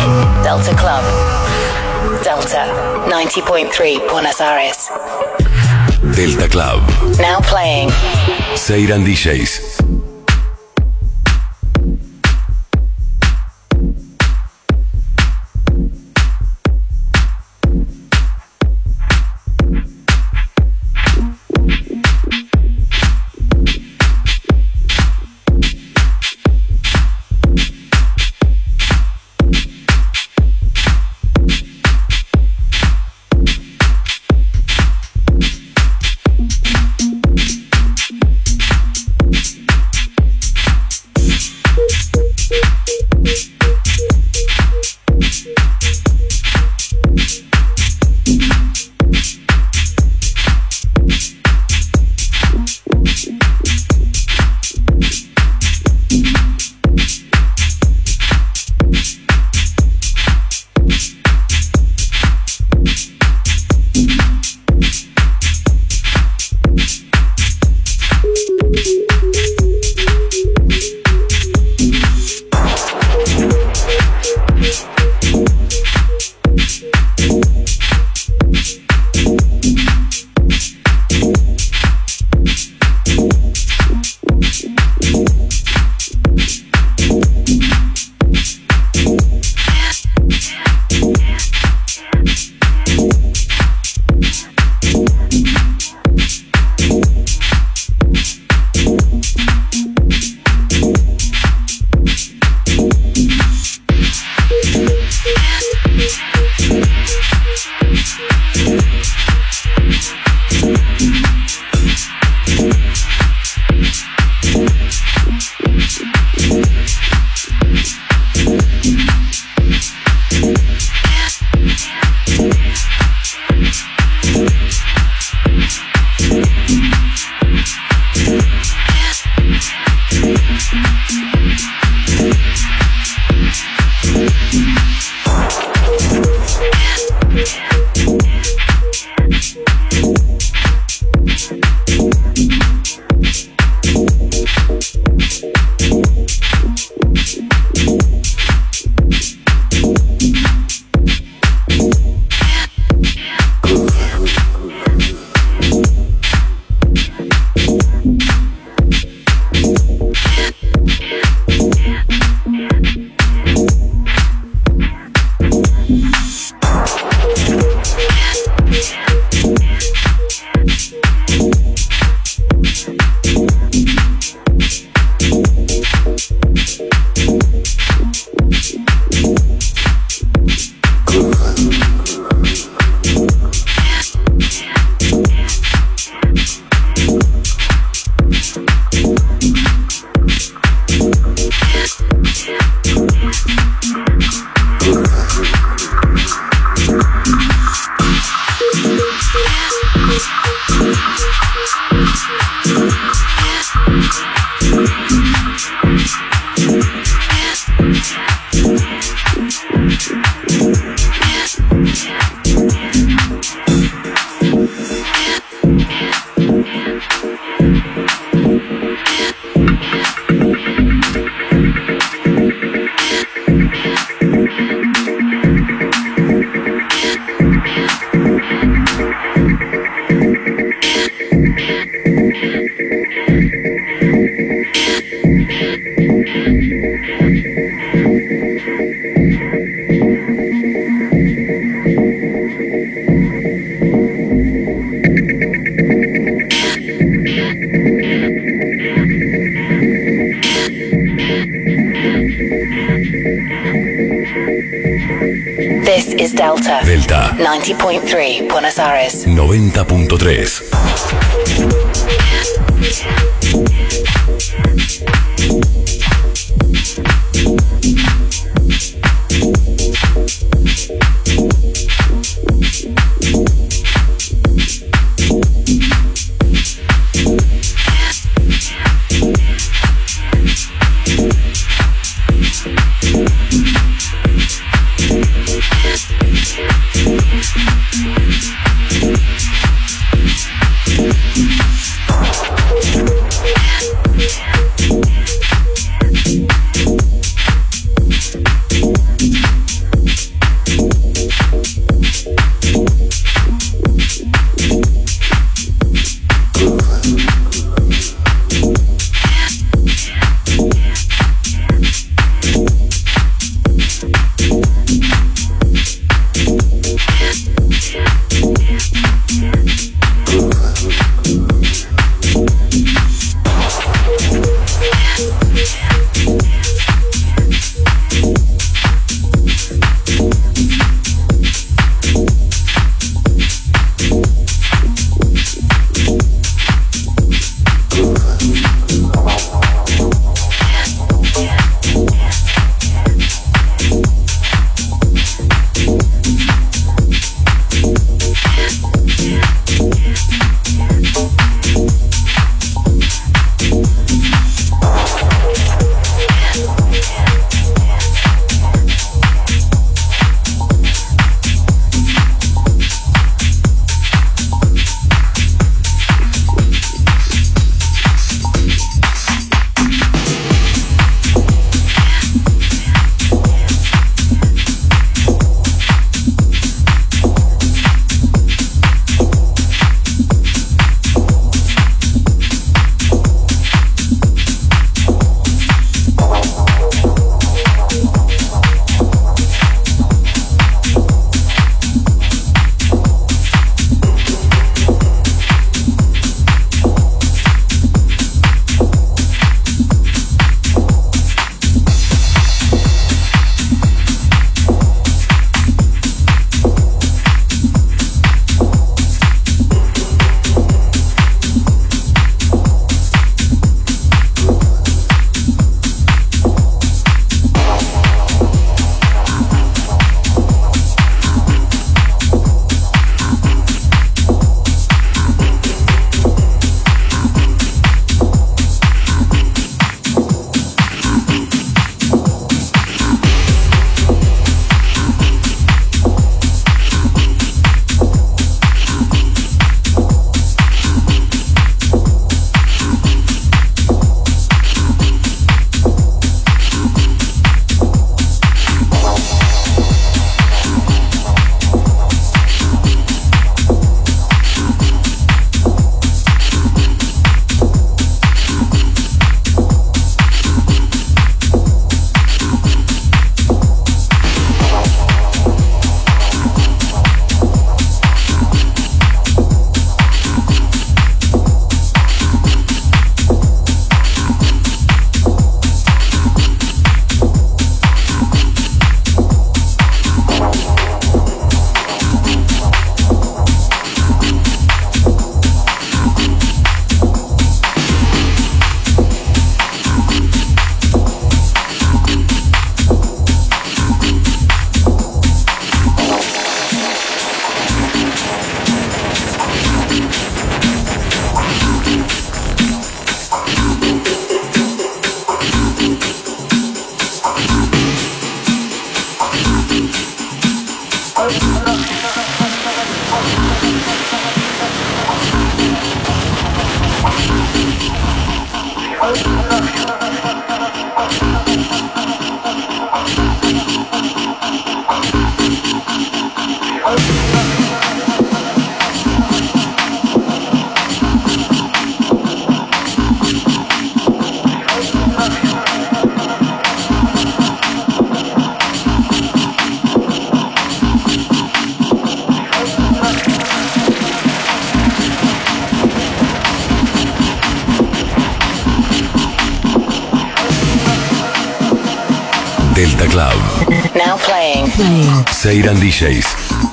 Delta Club. Delta 90.3 Buenos Aires. Delta Club. Now playing. Seiran DJs. This is Delta. Delta 90.3 Buenos Aires. 90.3. Delta Club. Now playing. Seiran DJs.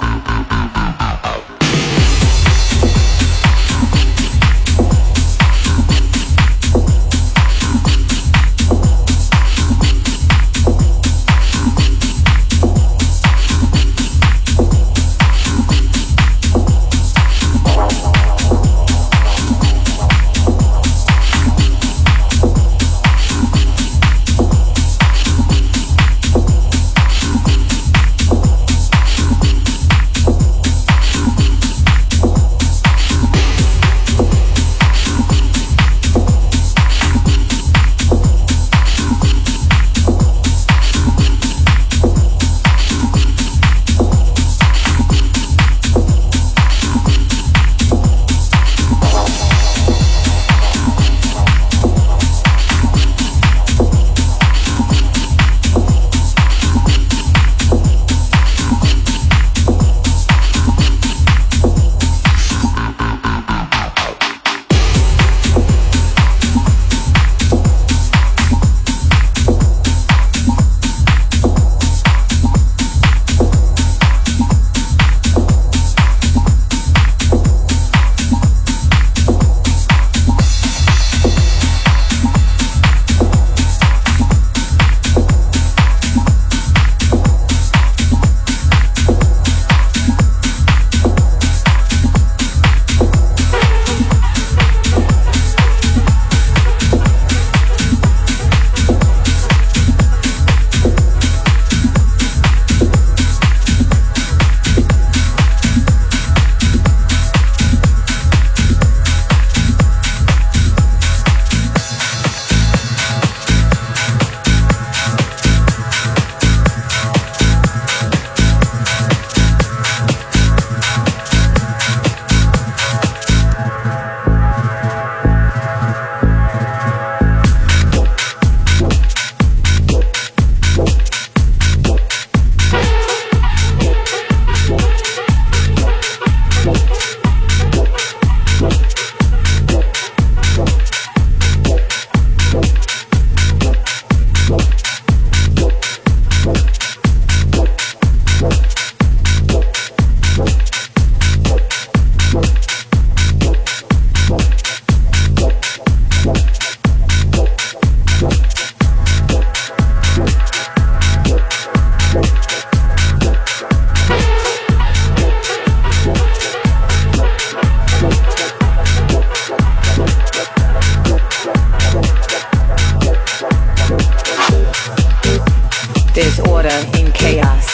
There's order in chaos.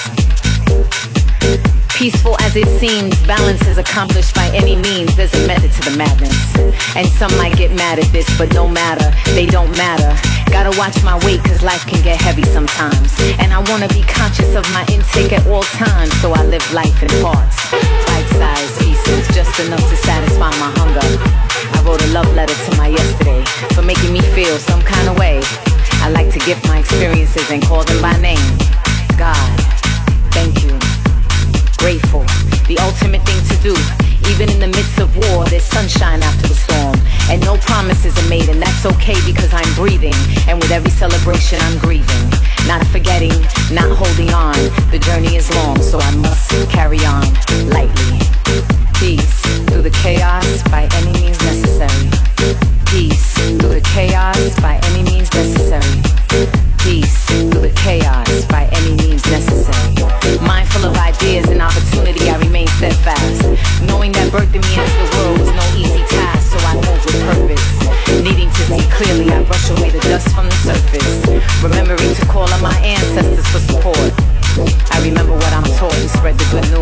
Peaceful as it seems, balance is accomplished by any means. There's a method to the madness. And some might get mad at this, but no matter, they don't matter. Gotta watch my weight, cause life can get heavy sometimes. And I wanna be conscious of my intake at all times, so I live life in parts. Bite-sized pieces, just enough to satisfy my hunger. I wrote a love letter to my yesterday, for making me feel some kind of way. I like to gift my experiences and call them by name. God, thank you. Grateful, the ultimate thing to do. Even in the midst of war, there's sunshine after the storm. And no promises are made, and that's okay because I'm breathing. And with every celebration I'm grieving. Not forgetting, not holding on. The journey is long, so I must carry on lightly. Peace through the chaos by any means necessary. Peace through the chaos by any means necessary. Peace through the chaos by any means necessary. Mindful of ideas and opportunity, I remain steadfast. Knowing that birthing me into the world was no easy task, so I move with purpose. Needing to see clearly, I brush away the dust from the surface. Remembering to call on my ancestors for support. I remember what I'm taught and spread the good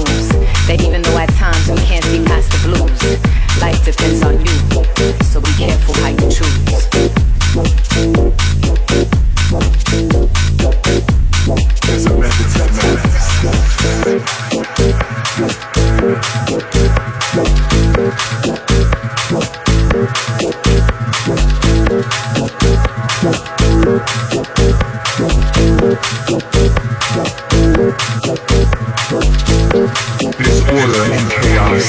Disorder and chaos.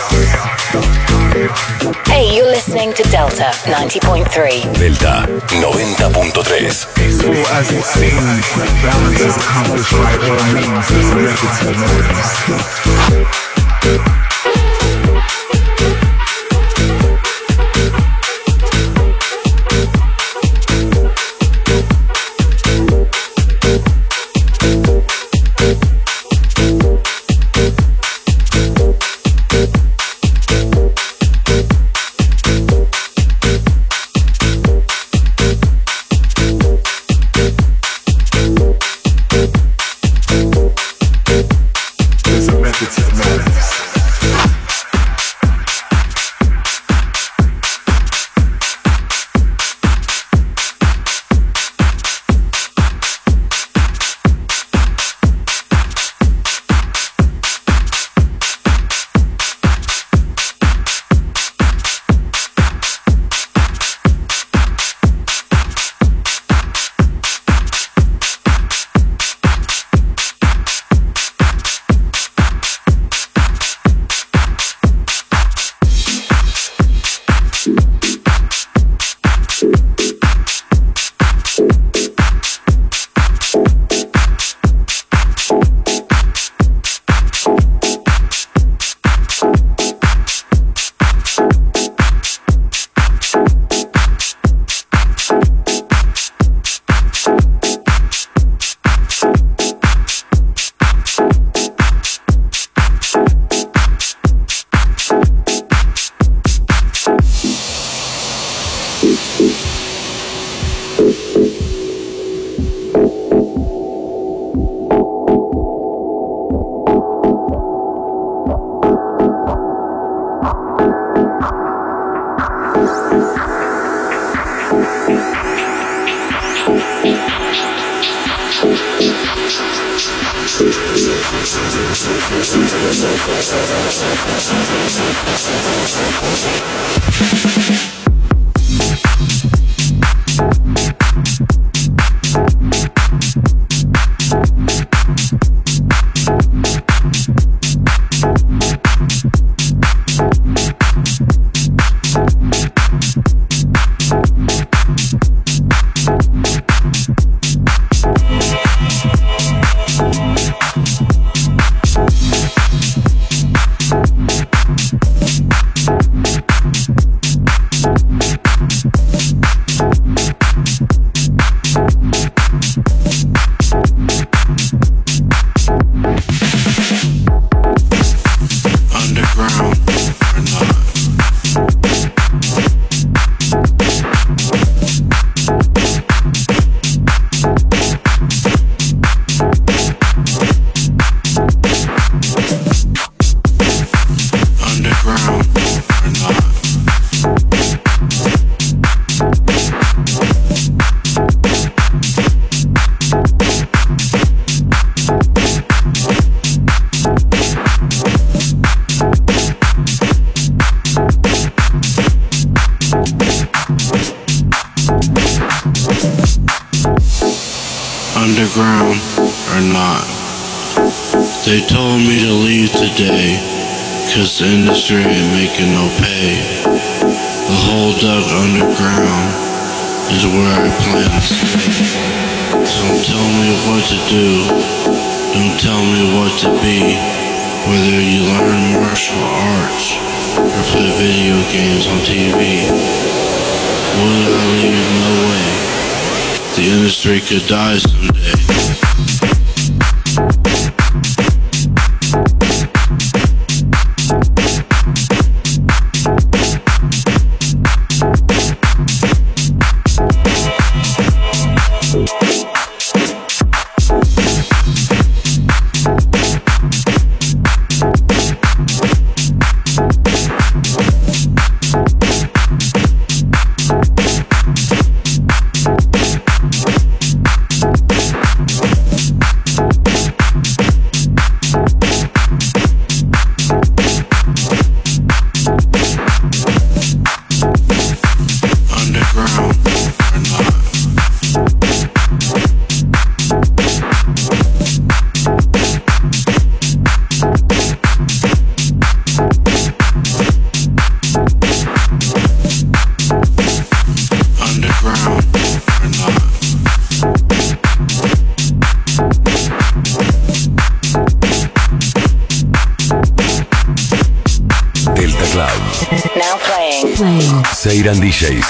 Hey, you're listening to Delta 90.3. Delta 90.3. Peaceful as it seems, balance is accomplished by all means. There's a method to the madness. Underground or not. They told me to leave today, cause the industry ain't making no pay. The whole dug underground is where I plan to stay. Don't tell me what to do, don't tell me what to be. Whether you learn martial arts or play video games on TV. Would I leave? No way. The industry could die someday. playing. Seiran DJs.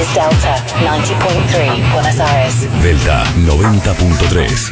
is Delta 90.3 Buenos Aires. Delta 90.3.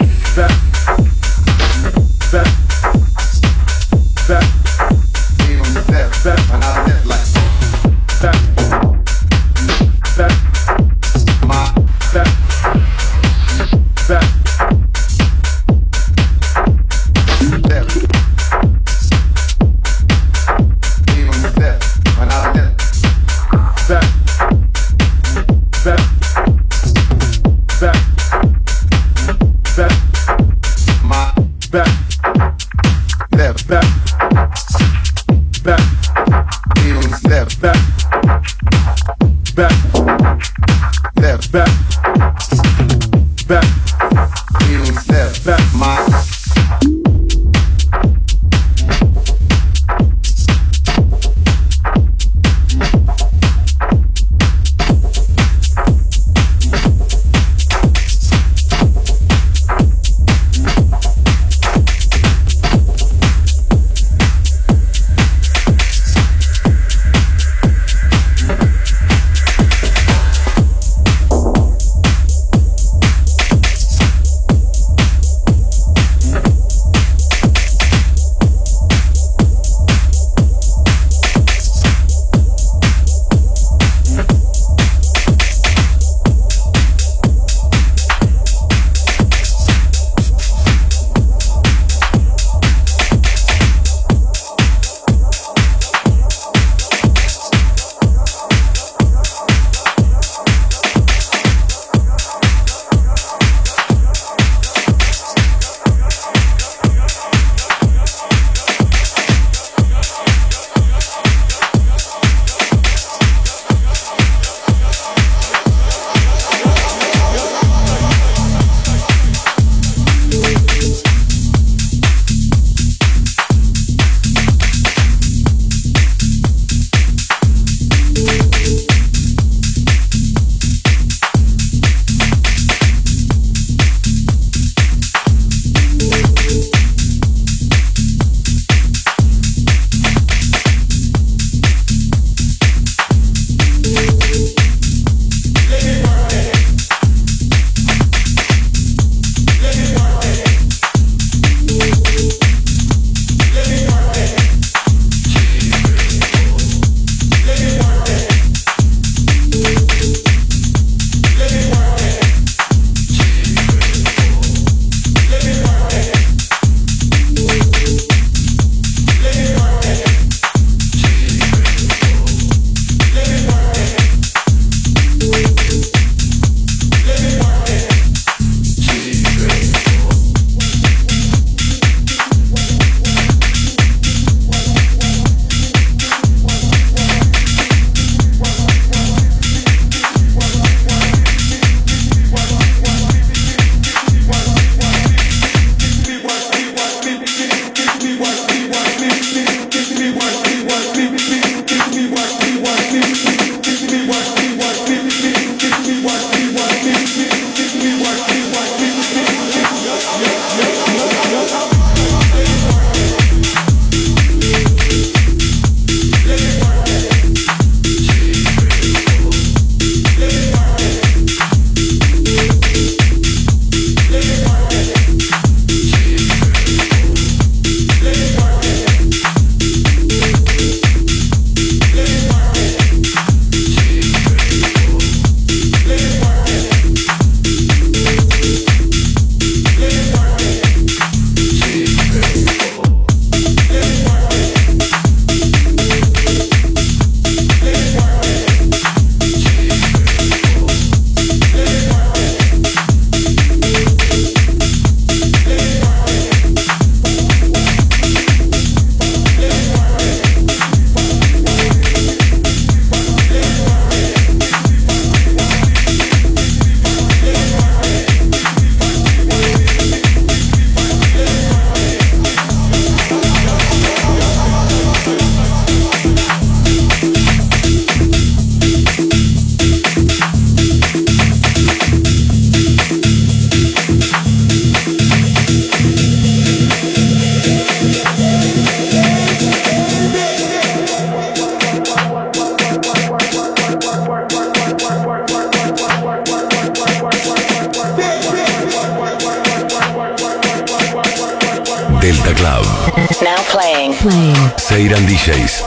Now playing. Seiran DJs.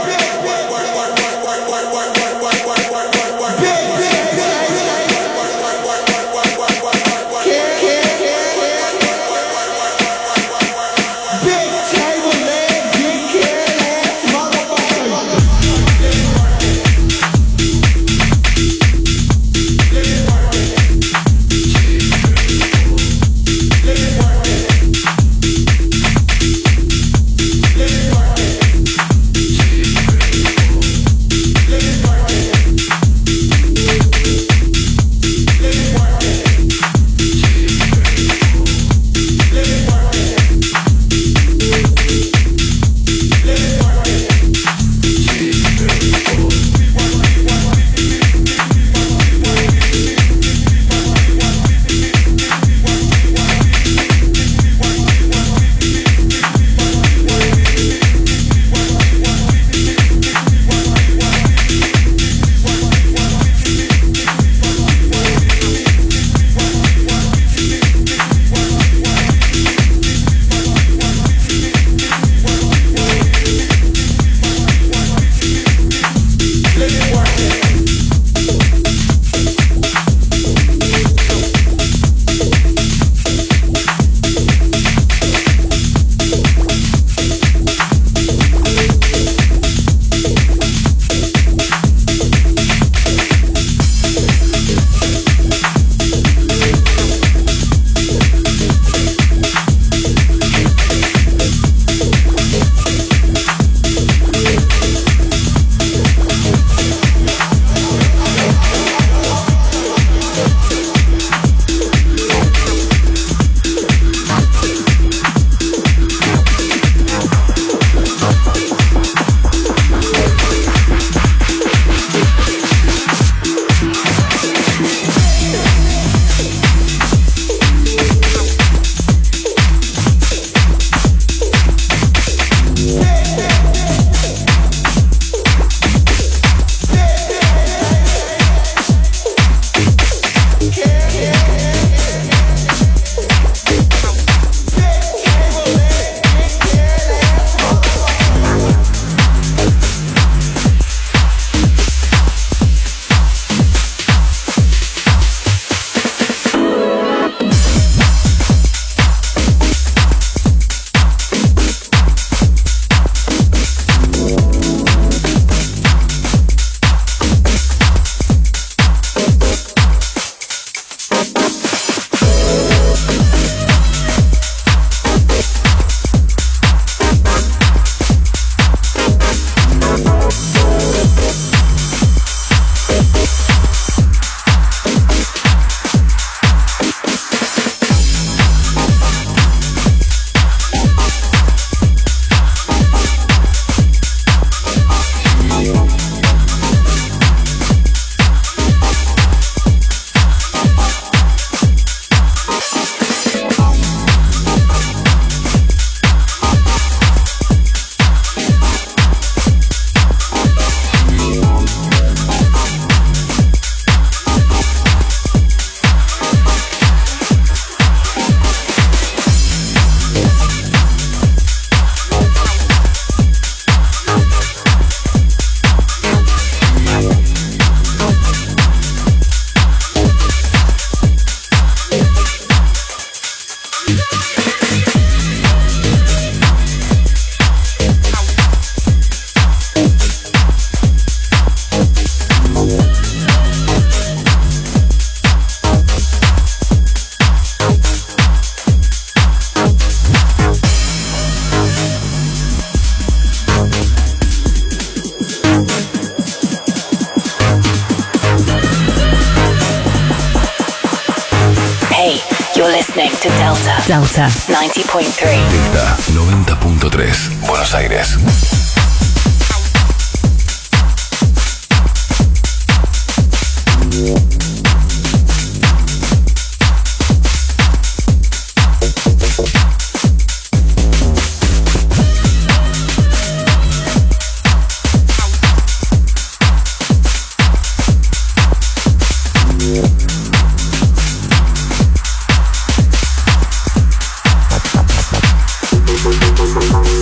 listening to Delta 90.3. Delta 90.3. Buenos Aires. Bye.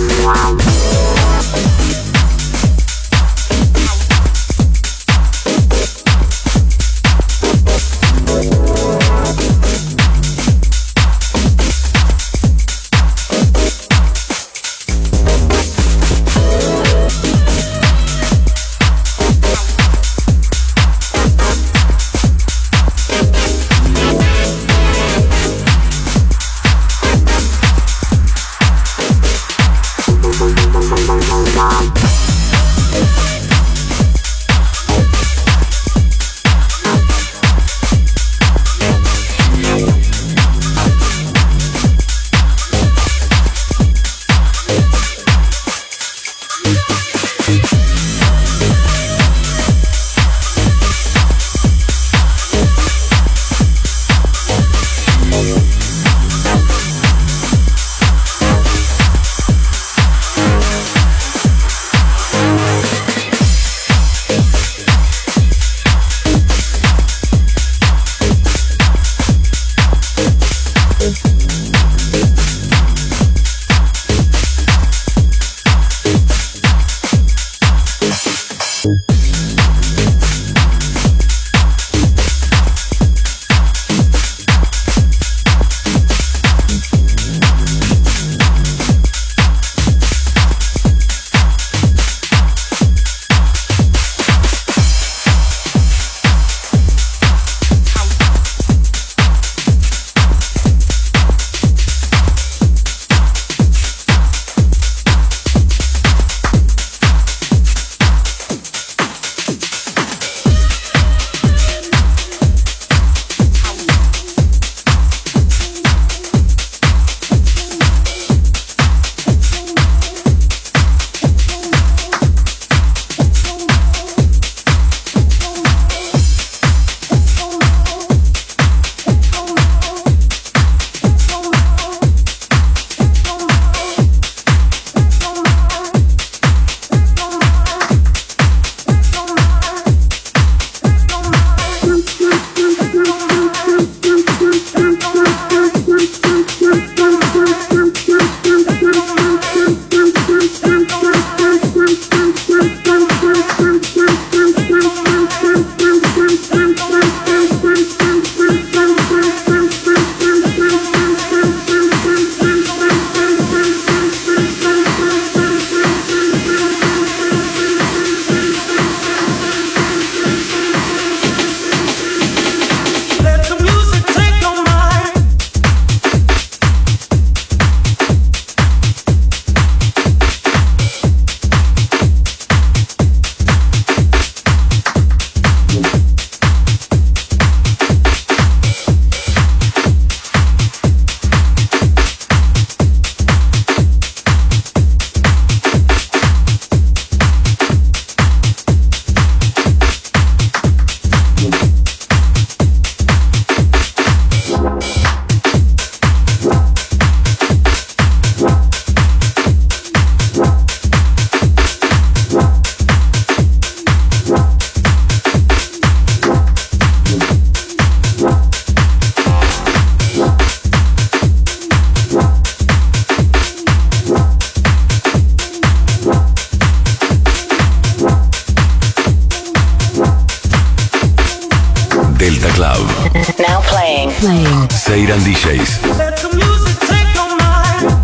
Delta Club. Now playing. Seiran DJs. Let the music take your mind.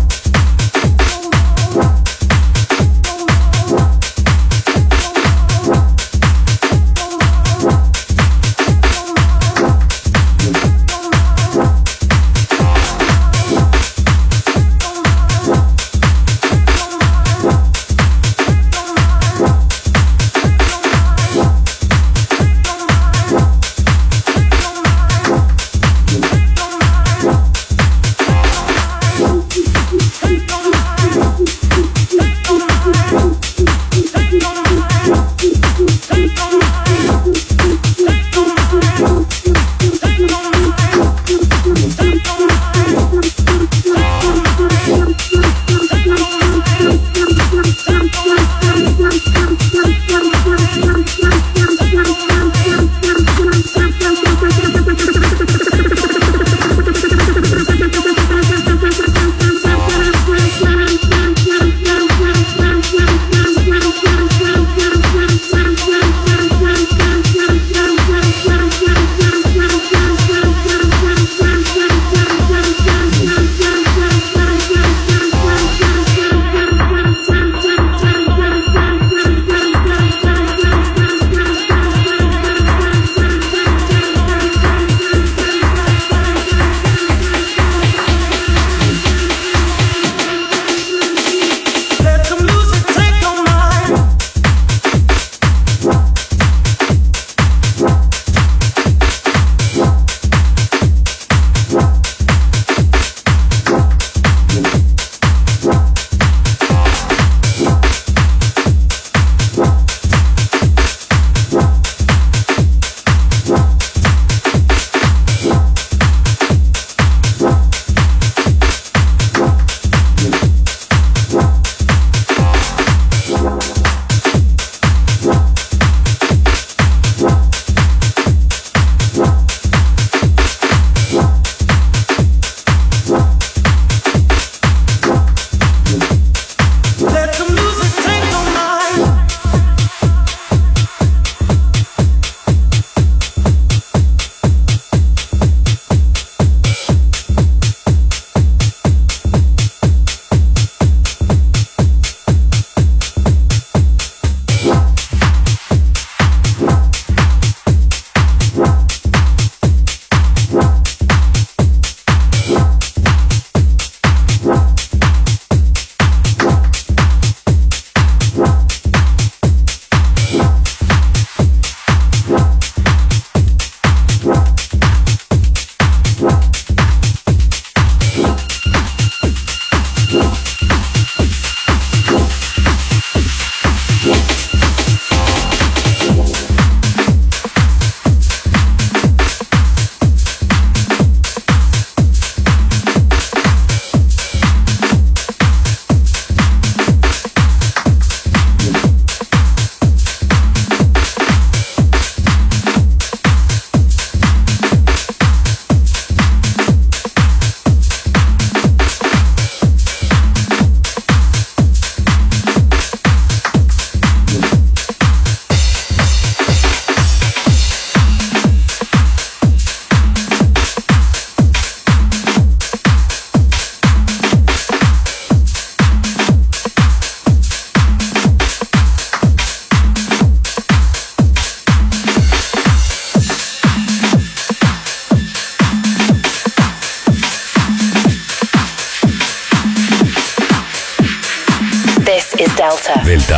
Delta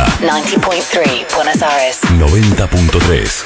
90.3 Buenos Aires 90.3.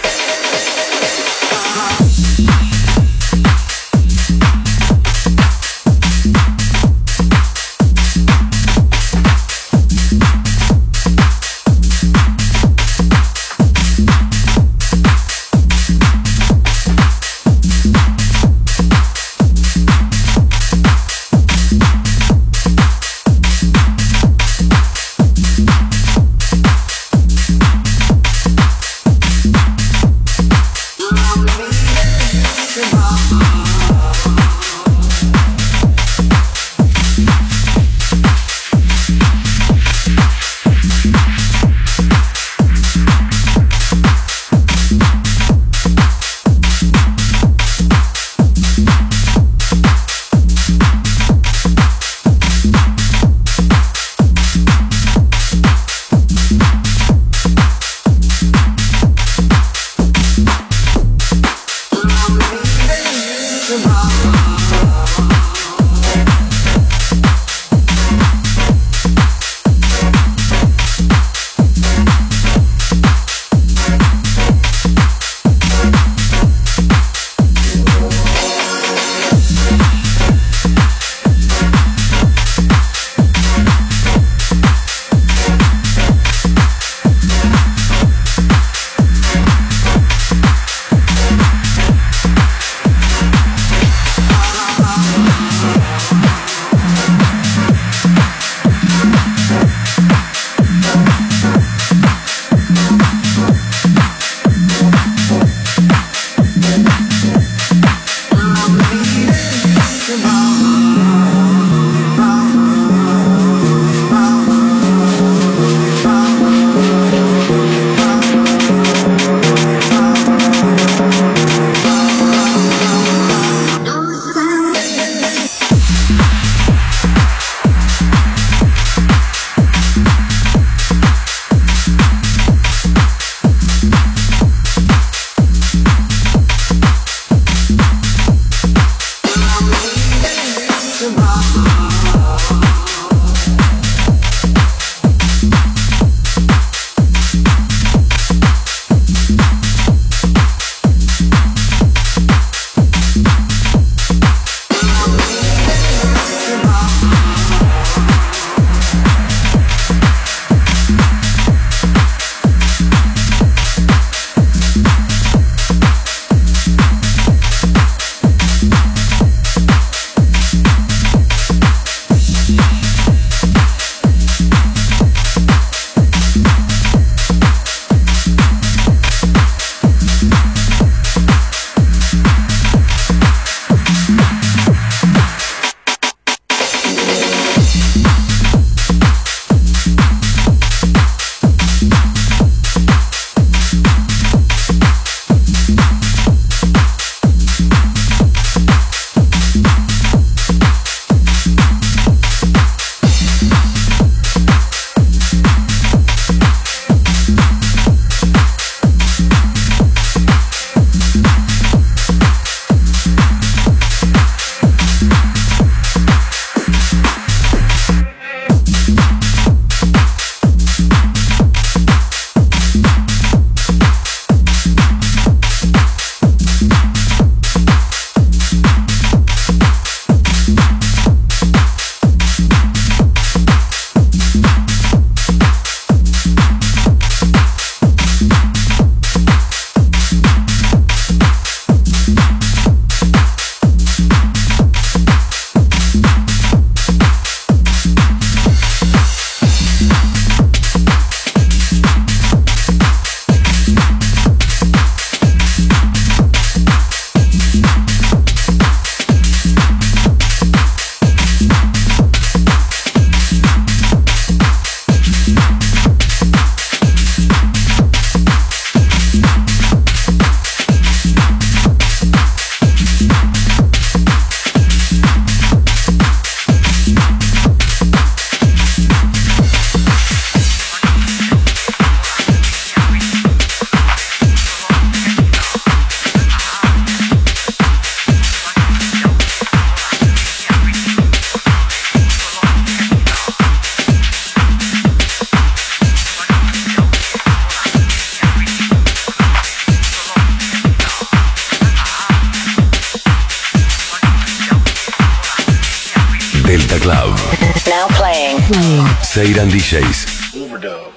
Club. Now playing. Seiran DJs. Overdub.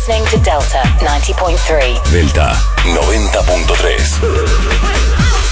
listening to Delta 90.3. Delta 90.3.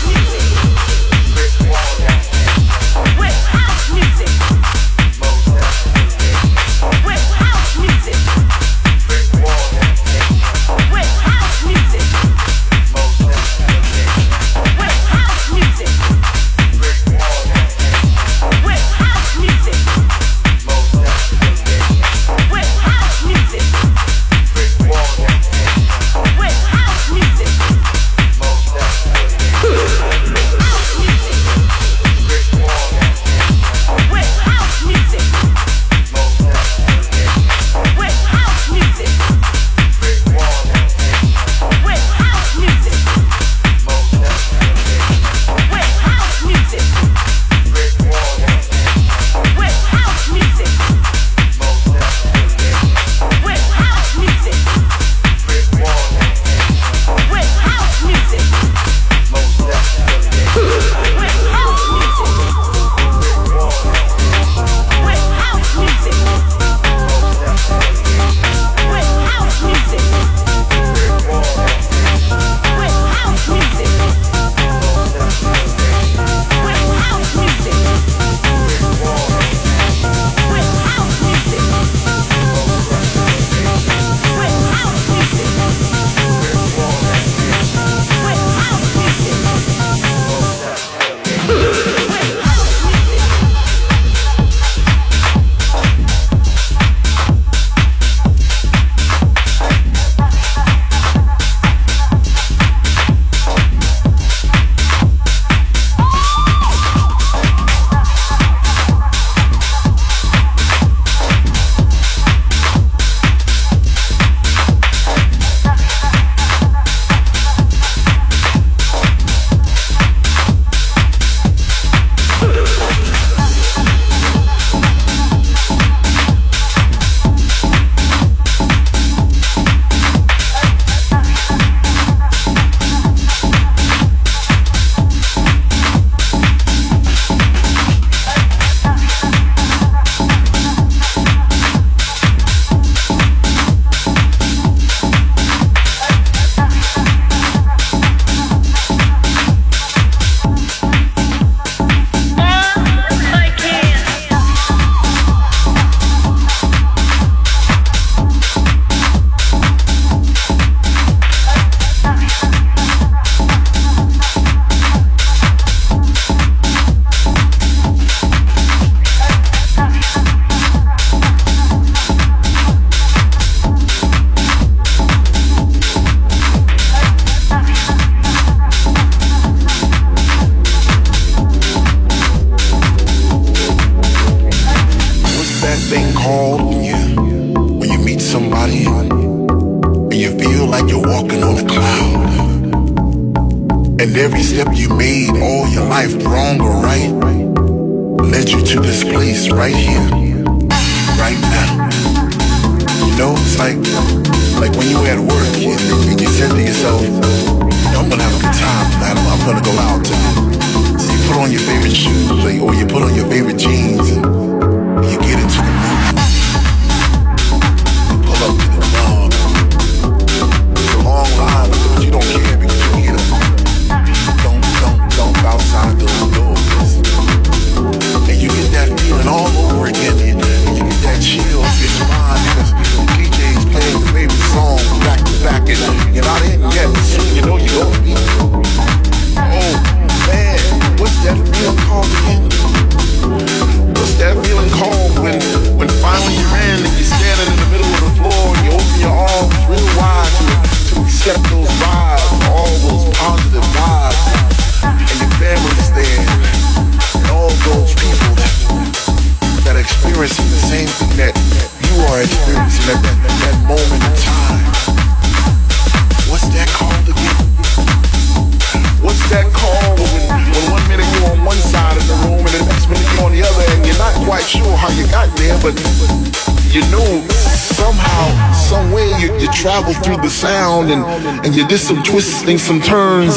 And you did some twisting, some turns,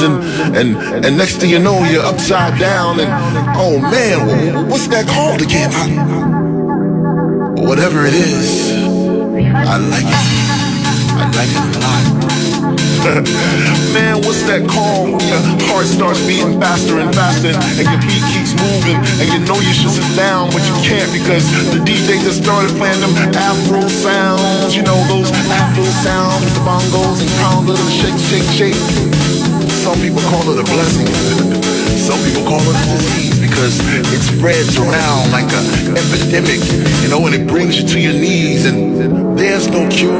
and next thing you know, you're upside down, and oh man, what's that called again? Whatever it is, I like it. I like it a lot. Man, what's that called when your heart starts beating faster and faster and your beat keeps moving and you know you should sit down but you can't because the DJ just started playing them Afro sounds, you know, those Afro sounds with the bongos and congas and shake, shake, shake. Some people call it a blessing. Some people call it a disease because it spreads around like an epidemic, you know, and it brings you to your knees and there's no cure.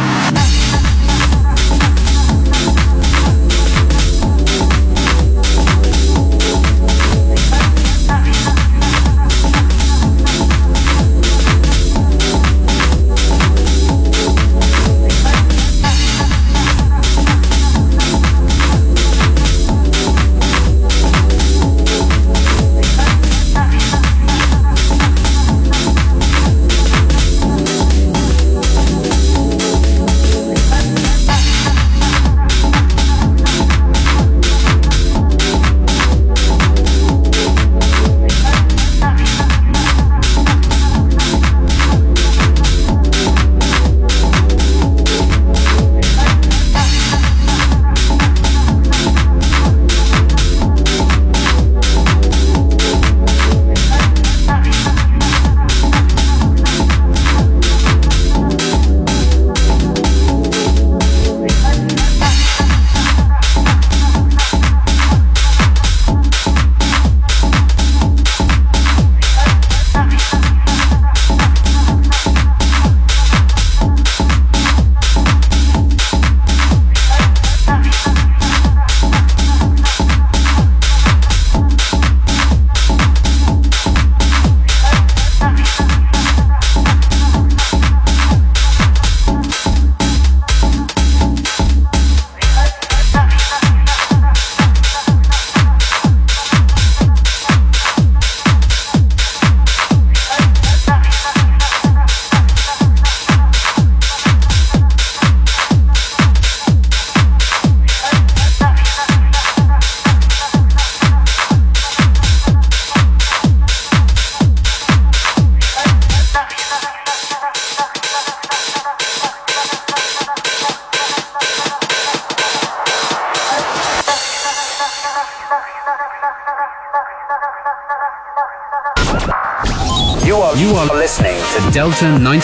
You are listening to Delta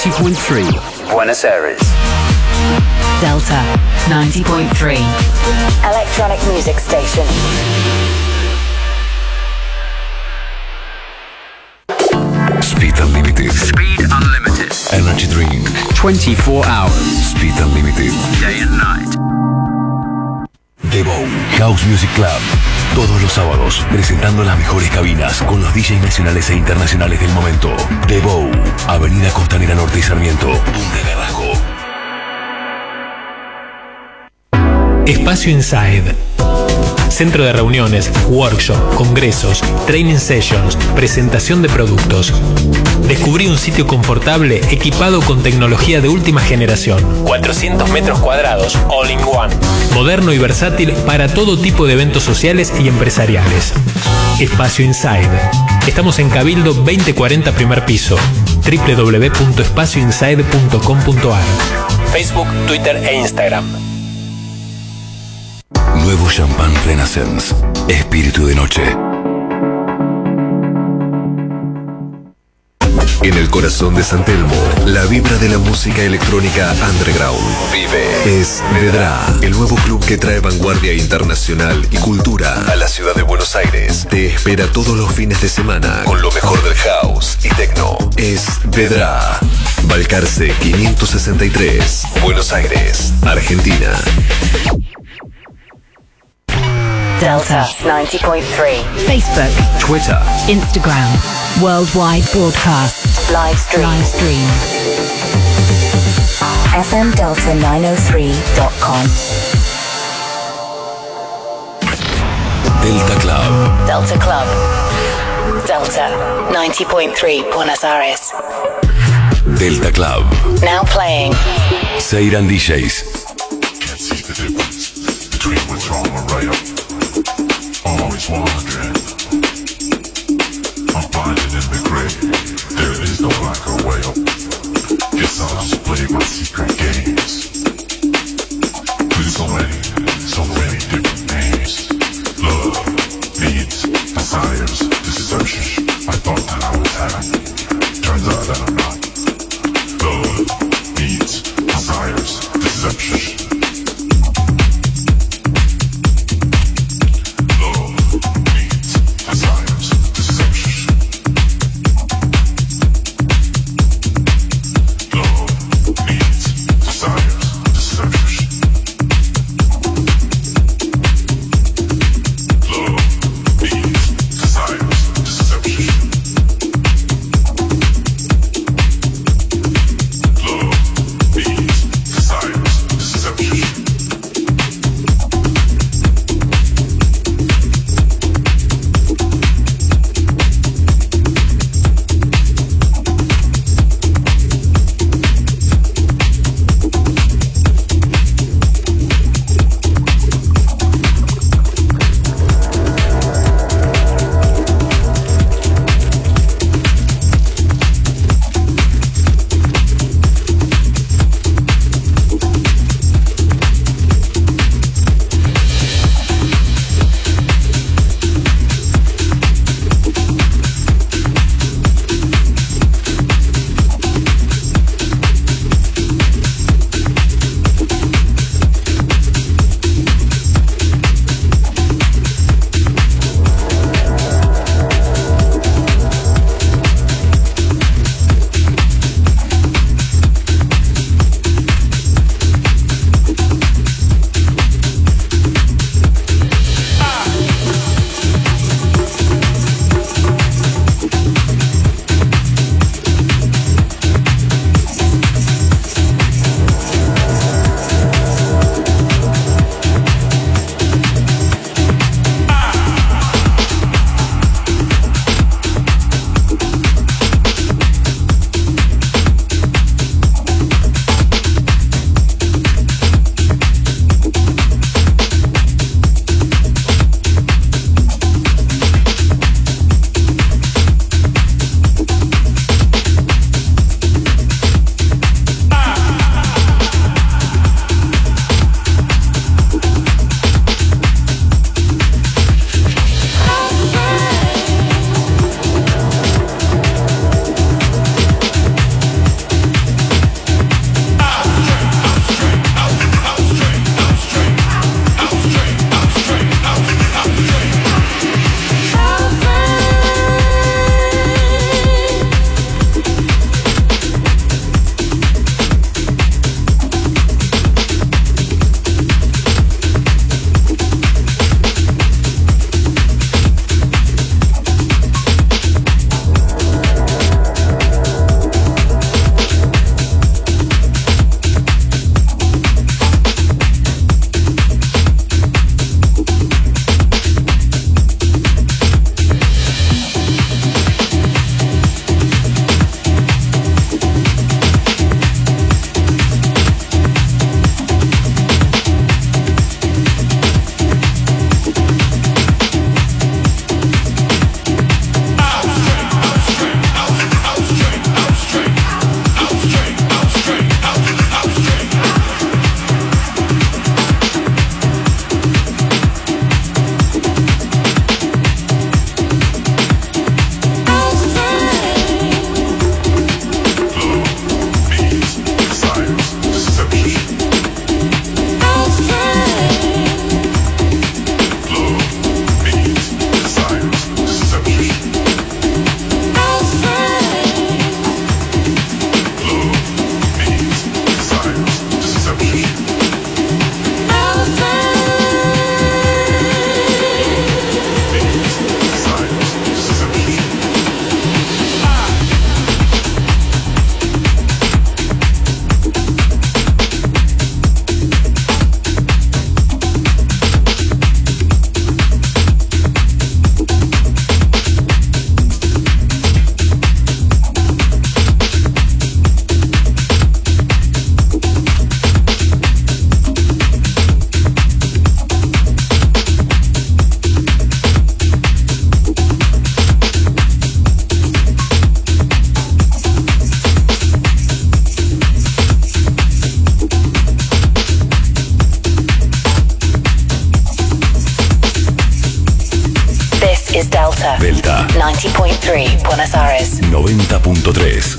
90.3, Buenos Aires. Delta 90.3, electronic music station. Speed Unlimited. Speed Unlimited. Energy Drink. 24 hours. Speed Unlimited. Day and night. Devo House Music Club. Todos los sábados, presentando las mejores cabinas con los DJs nacionales e internacionales del momento. Devo, Avenida Costanera Norte y Sarmiento, Punta Carrasco. Espacio Inside. Centro de reuniones, workshop, congresos, training sessions, presentación de productos. Descubrí un sitio confortable equipado con tecnología de última generación. 400 metros cuadrados, all in one. Moderno y versátil para todo tipo de eventos sociales y empresariales. Espacio Inside. Estamos en Cabildo 2040 primer piso. www.espacioinside.com.ar. Facebook, Twitter e Instagram. Nuevo Champagne Renaissance. Espíritu de noche. En el corazón de San Telmo, la vibra de la música electrónica underground vive. Es Vedra, el nuevo club que trae vanguardia internacional y cultura a la ciudad de Buenos Aires. Te espera todos los fines de semana con lo mejor del house y techno. Es Vedra. Balcarce 563, Buenos Aires, Argentina. Delta 90.3. Facebook, Twitter, Instagram, worldwide broadcast, Live stream. FMDelta903.com. Delta Club. Delta Club. Delta 90.3 Buenos Aires. Delta Club. Now playing. Seiran DJs. Can't see the difference between what's wrong or right. I'm always wondering. I'm finding in the grave. There is no black or way up. Guess I'll just play my secret games. 90.3 Buenos Aires. 90.3.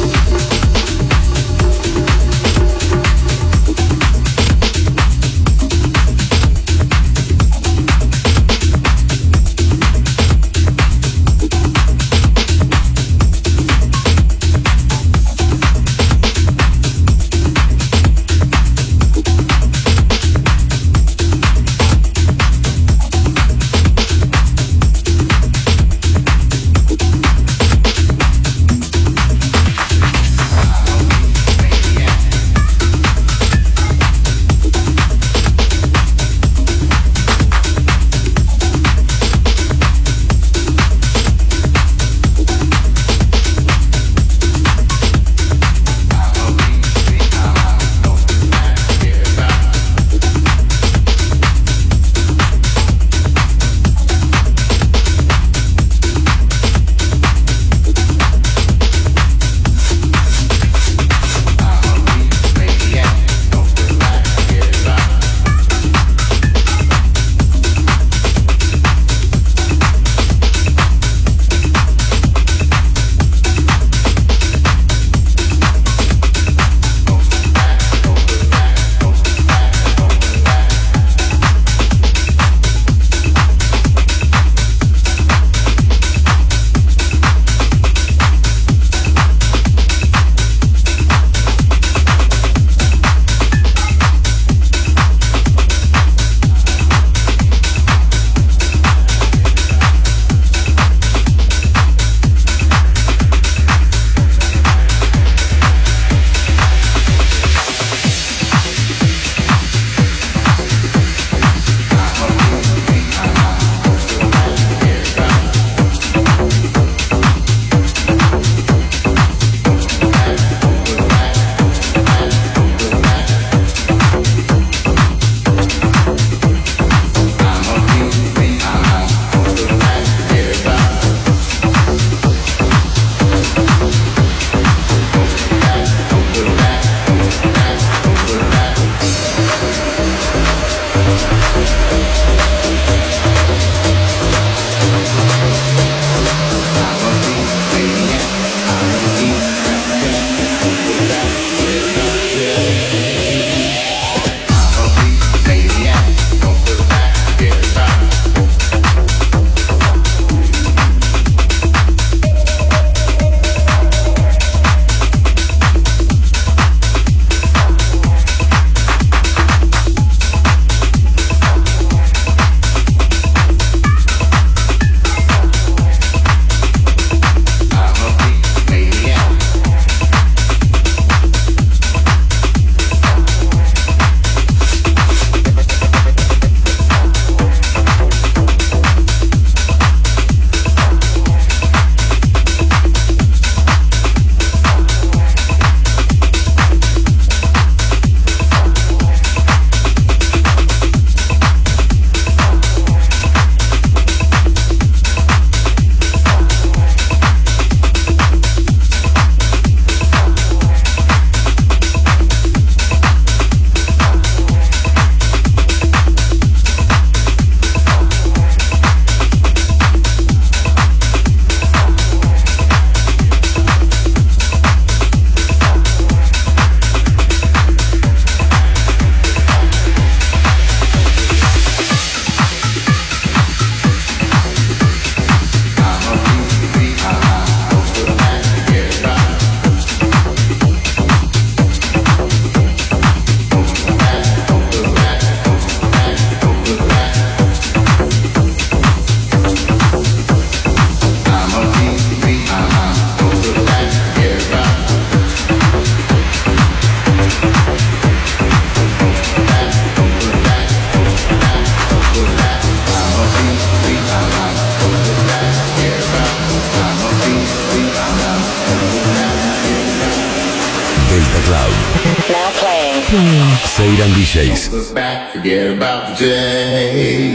Seiran DJs. Forget about the day.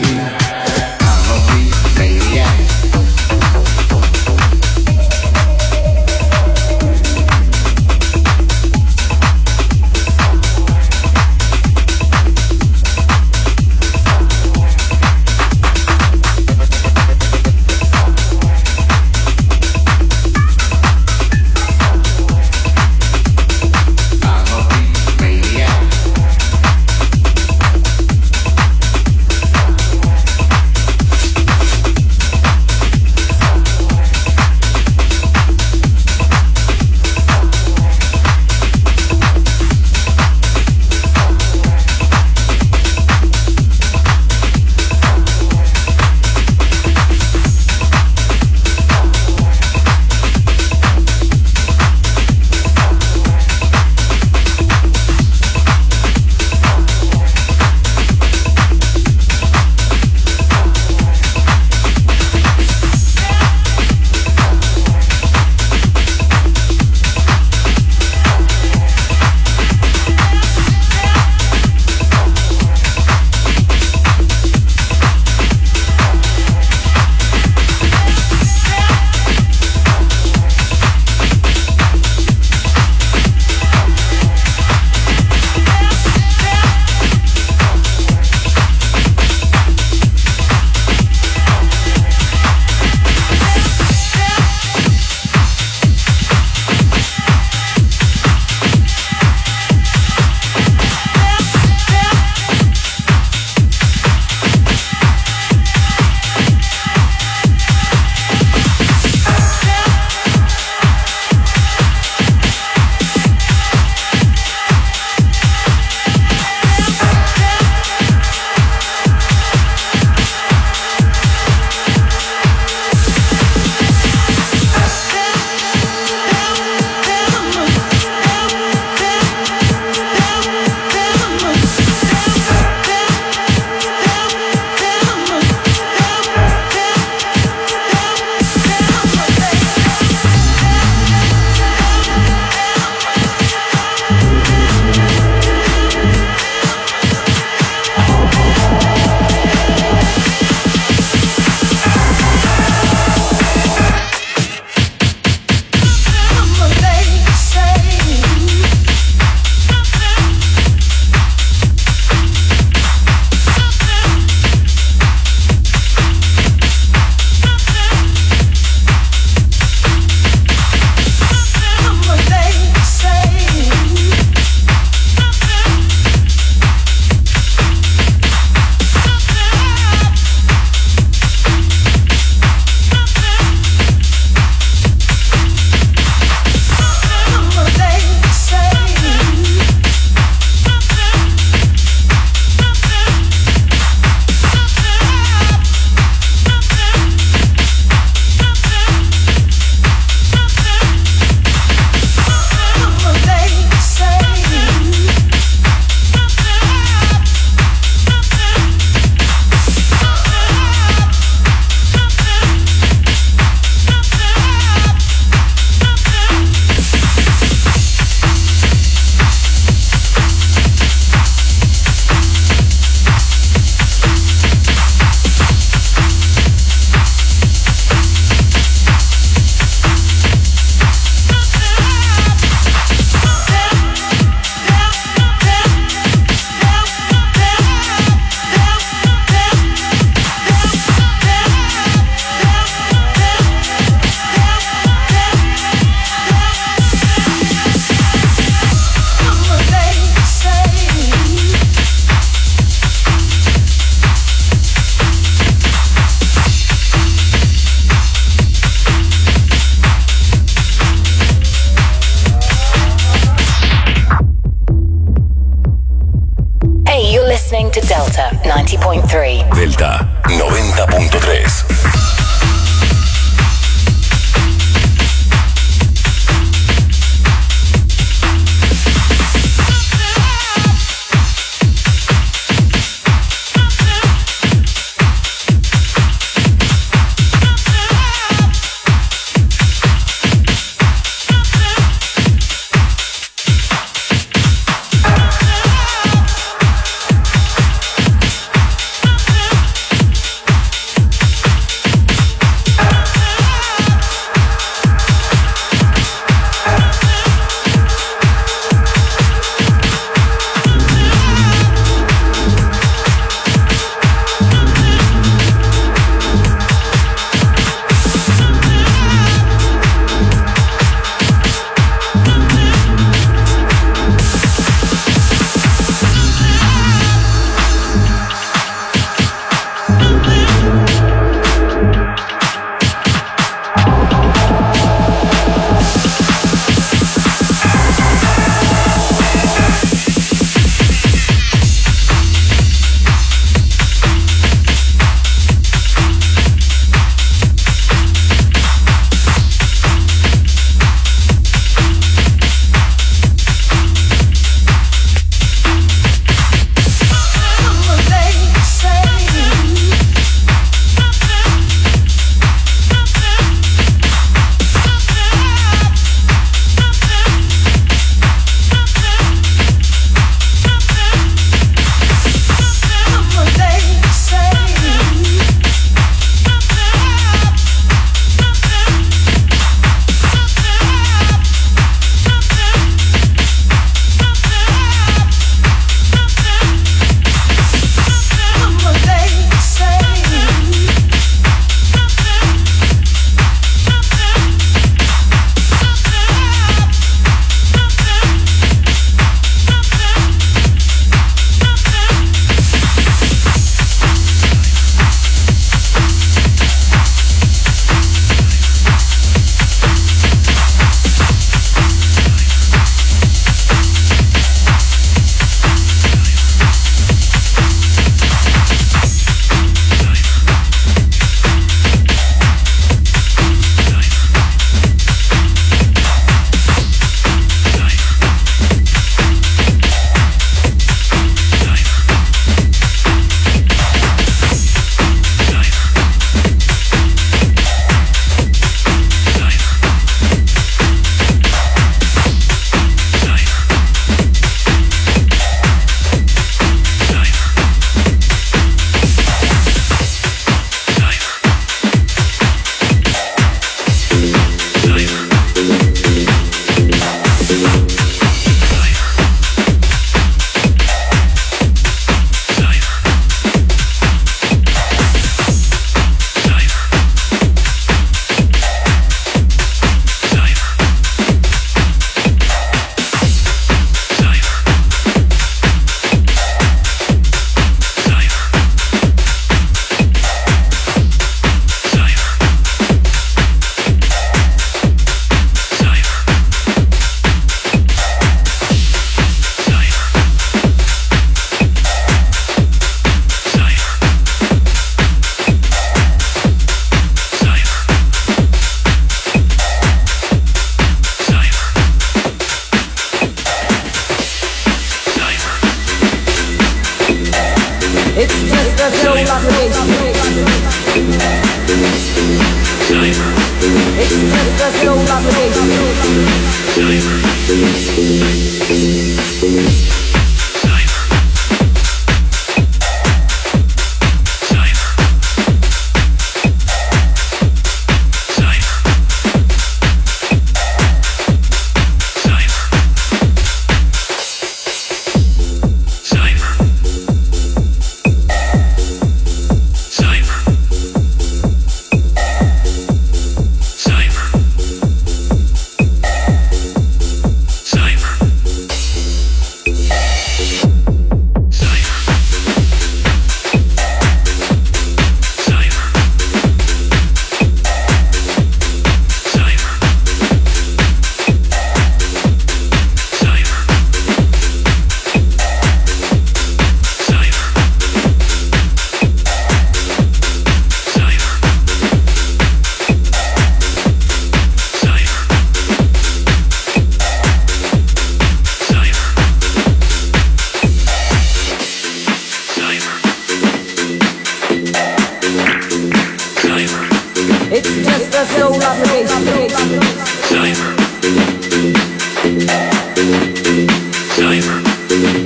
listening to Delta 90.3. Delta 90.3.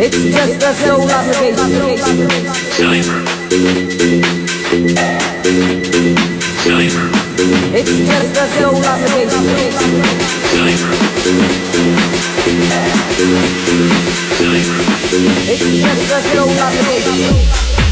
It's just a soul obligation. Cypher. Cypher. It's just a soul obligation. Cypher. Cypher. It's just a soul obligation.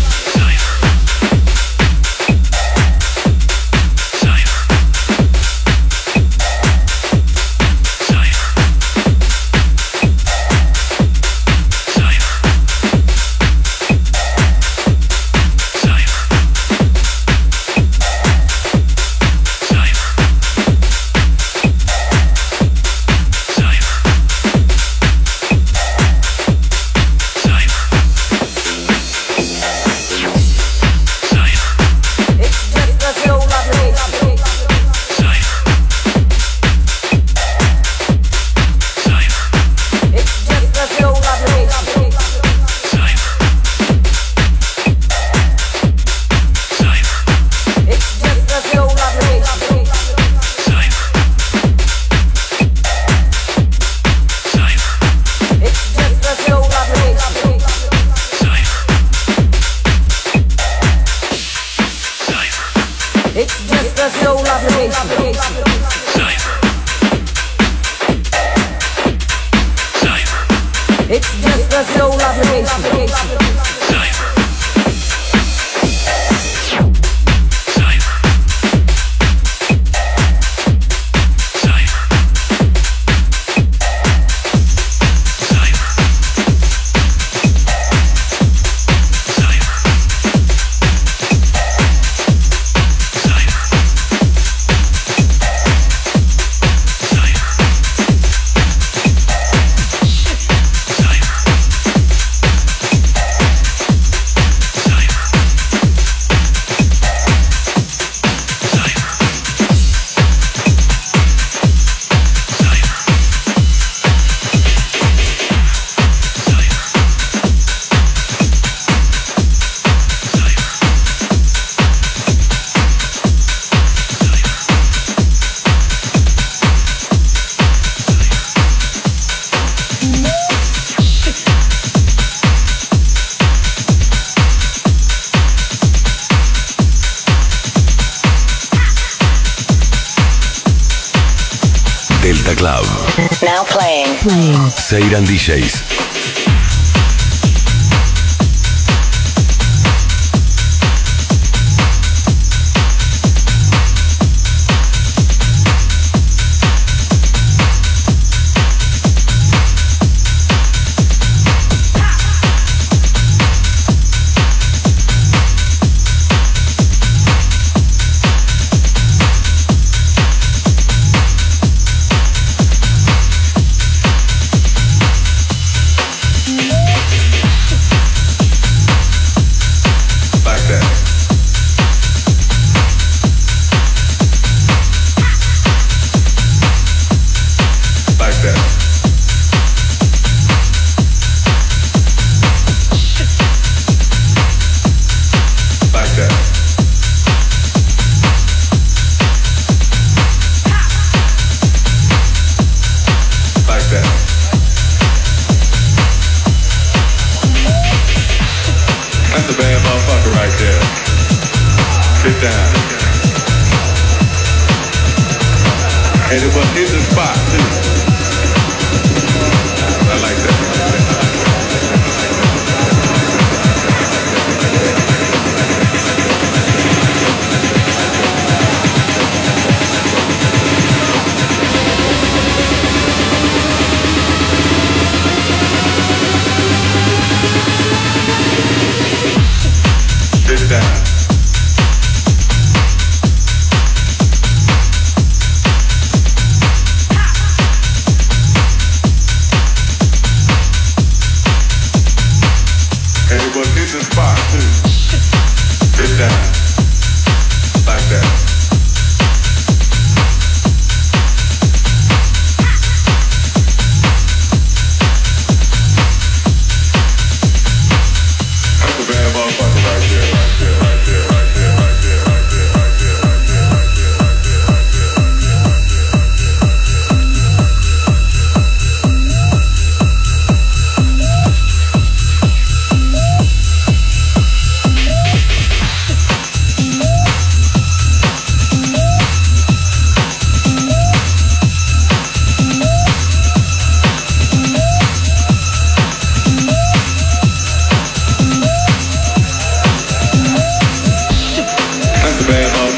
Delta Club. Now playing. Seiran DJs.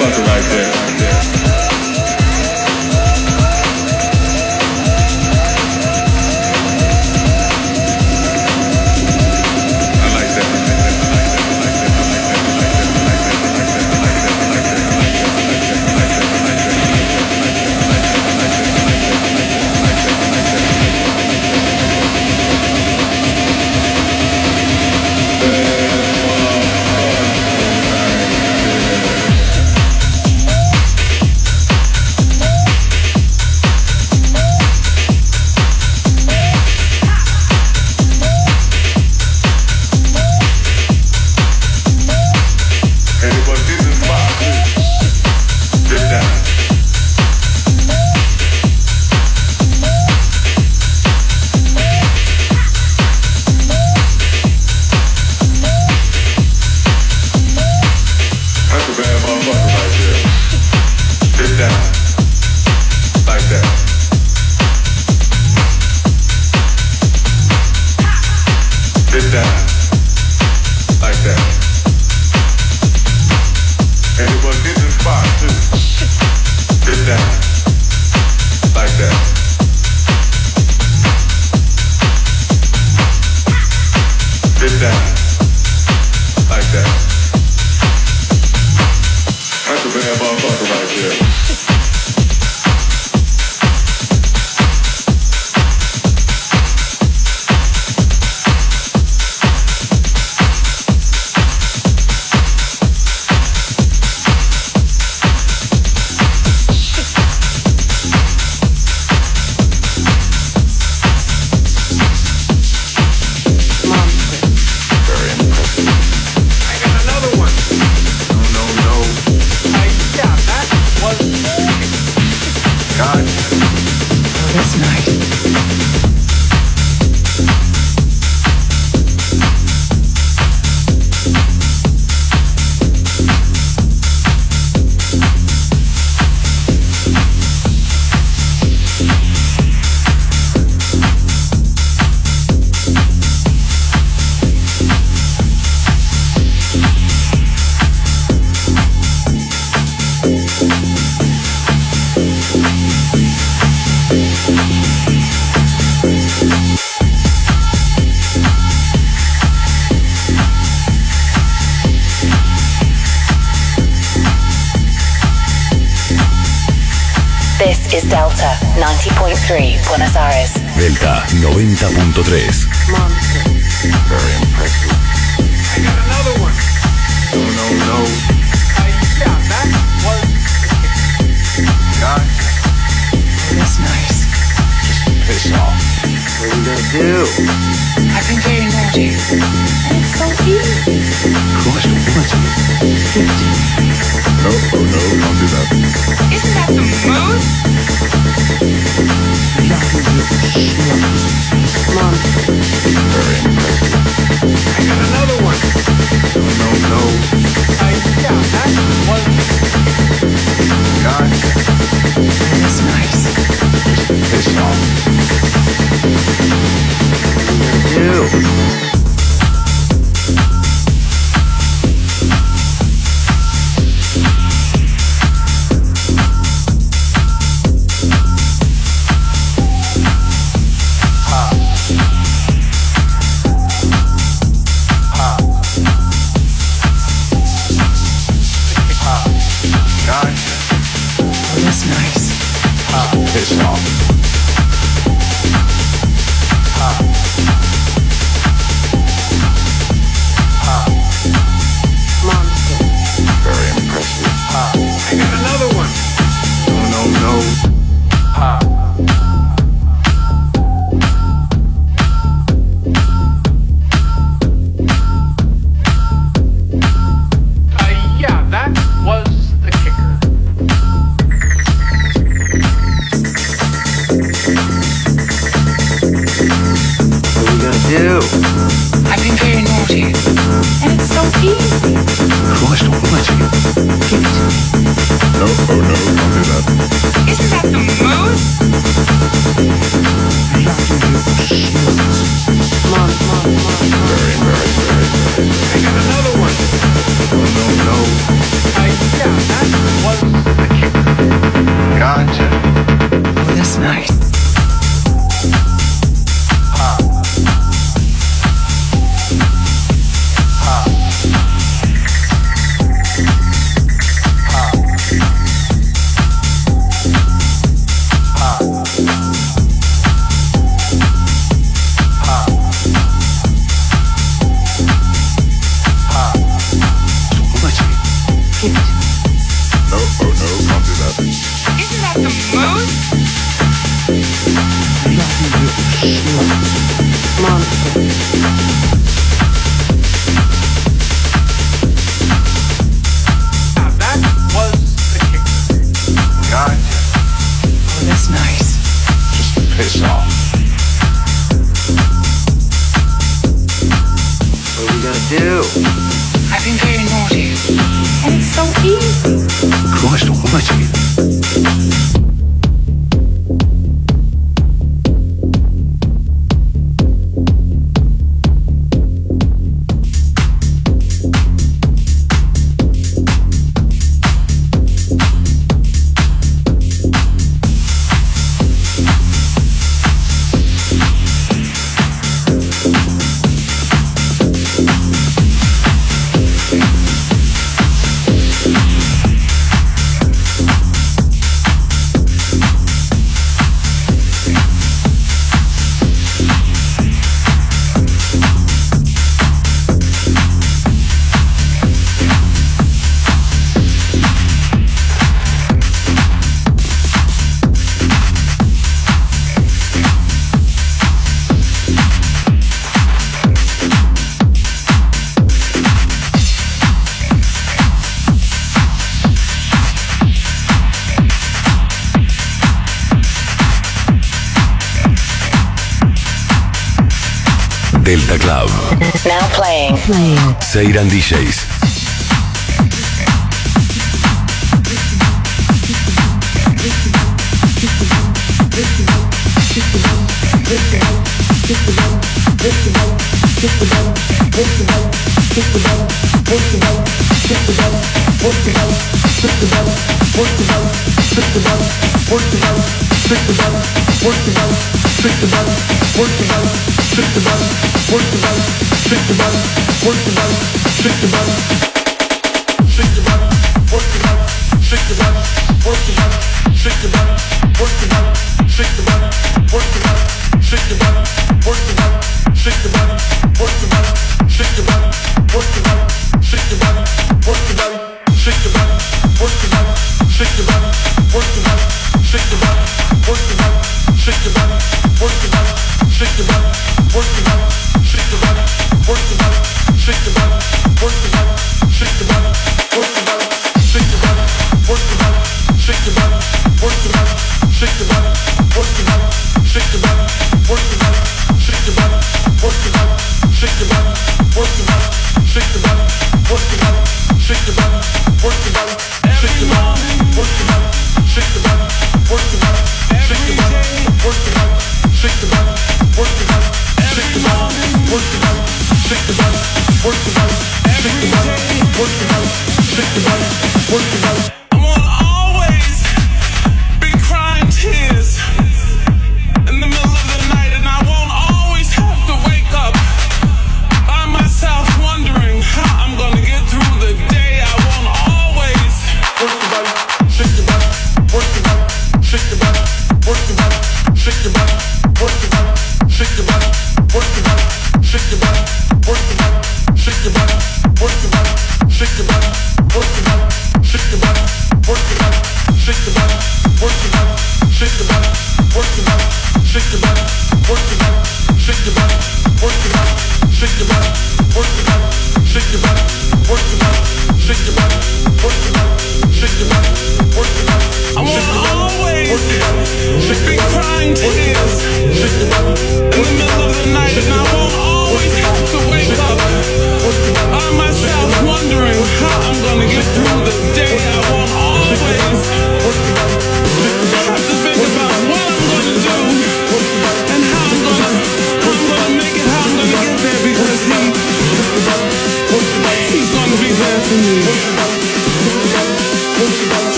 motherfucker right there. This is Delta 90.3 Buenos Aires. Delta 90.3. Very impressive. I got another one. No. Yeah, that was God. That's nice. Just piss off. What are you gonna do? I've been very naughty. And it's so easy. Christ, what? No, don't do that. Isn't that the mood? Mom. Very impressive. I got another one. No. Yeah, that was God. That's nice. Just piss off. What are you gonna do? Piss off. Monster. Very impressive. I got another one. No. Yeah, that was the kicker. What are you gonna do? I've been very naughty. And it's so easy. Christ almighty. Give it to me. No, don't do that. Isn't that the mood? Mom. Very. I got another one. No. Yeah, that do? I've been very naughty. And it's so easy. Christ almighty. Delta Club. Now playing. Seiran DJs.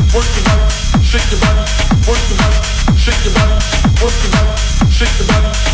Shake your body,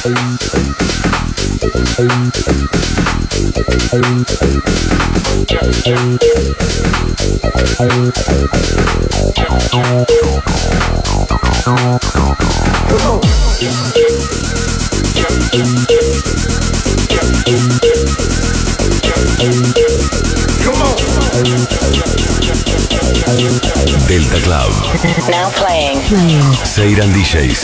Delta Club. Now playing. Seiran DJs.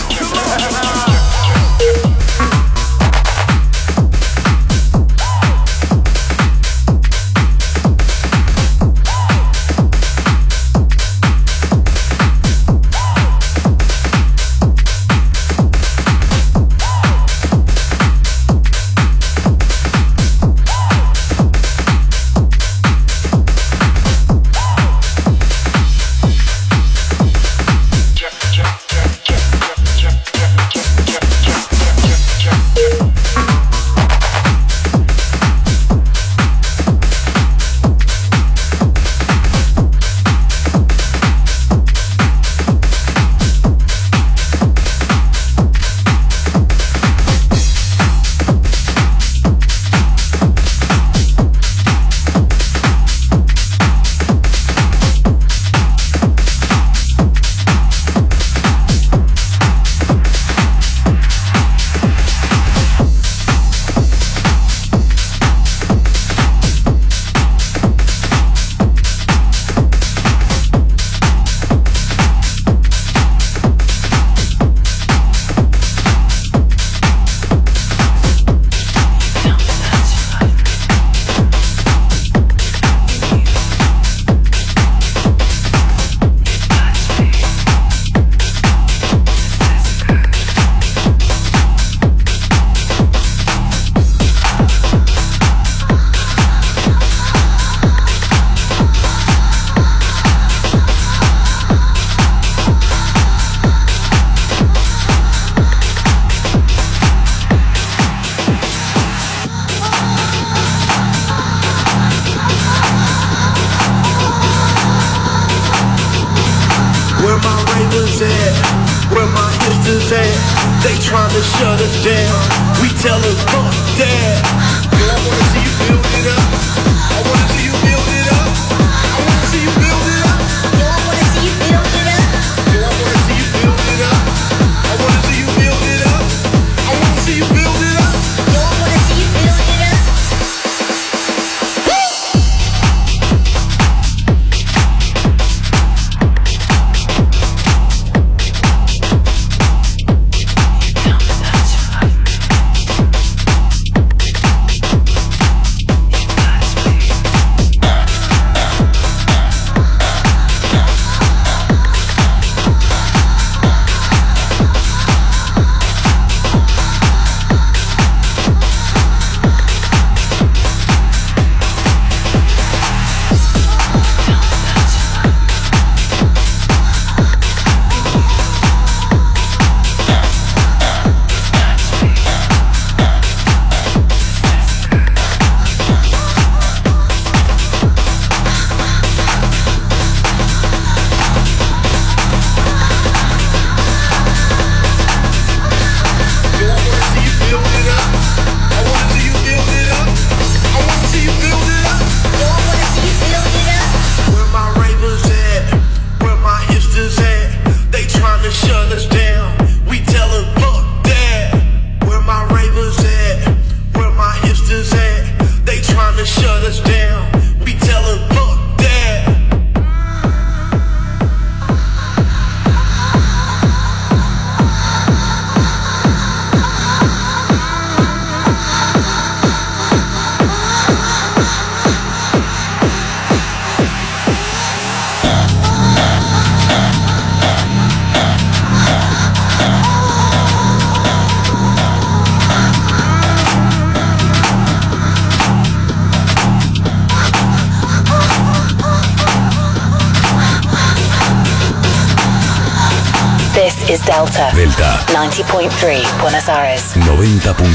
is Delta. Delta. 90.3 Buenos Aires. 90.3. Where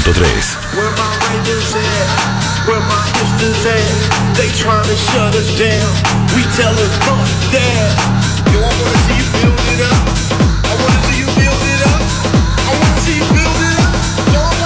my ravens at? Where my hipsters at? They trying to shut us down. We tell them fuck that. Yo, I wanna see you build it up. I wanna see you build it up. I wanna see you build it up. Yo, I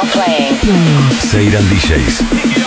playing. Seiran DJs.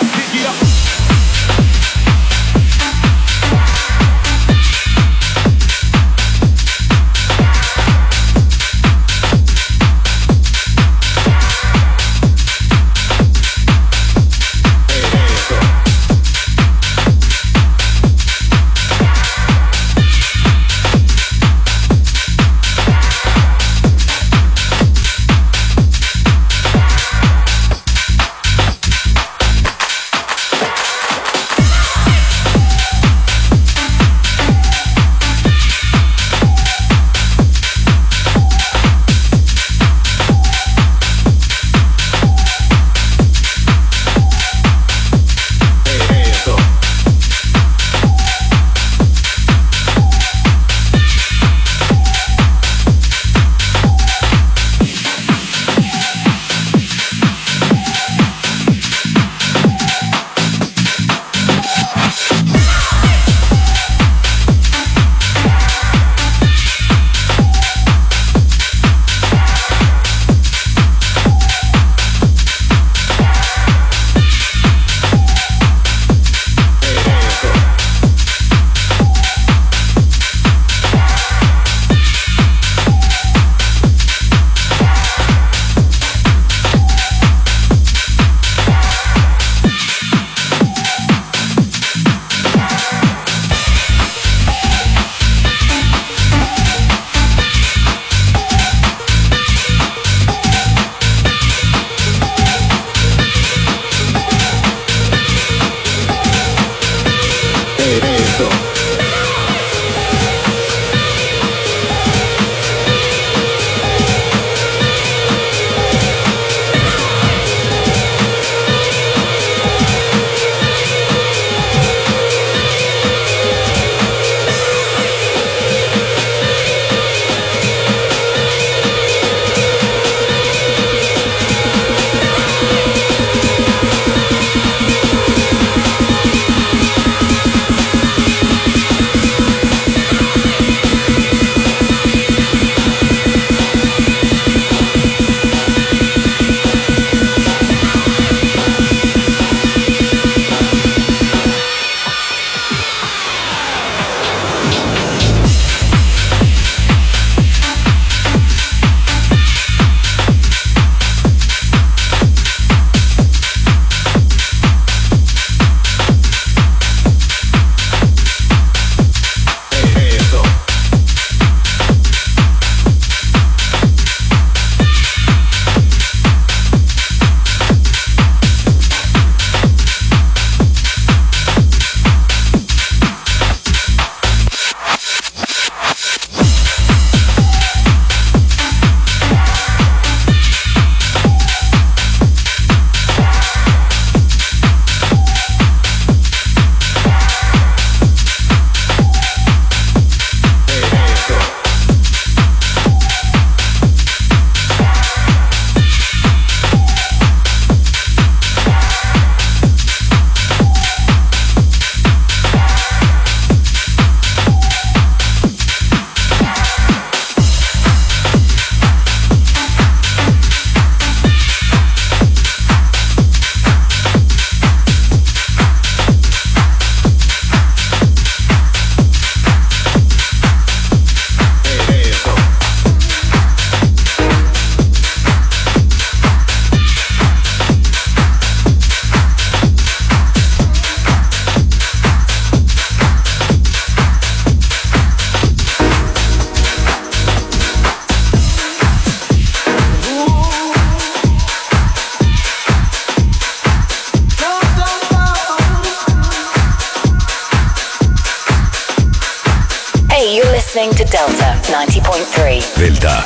listening to Delta 90.3. Delta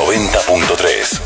90.3.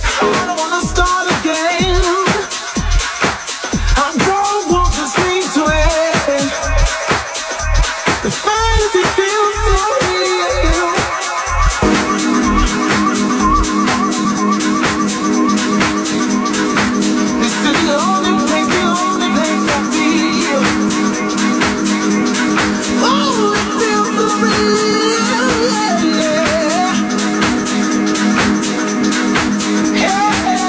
Yeah.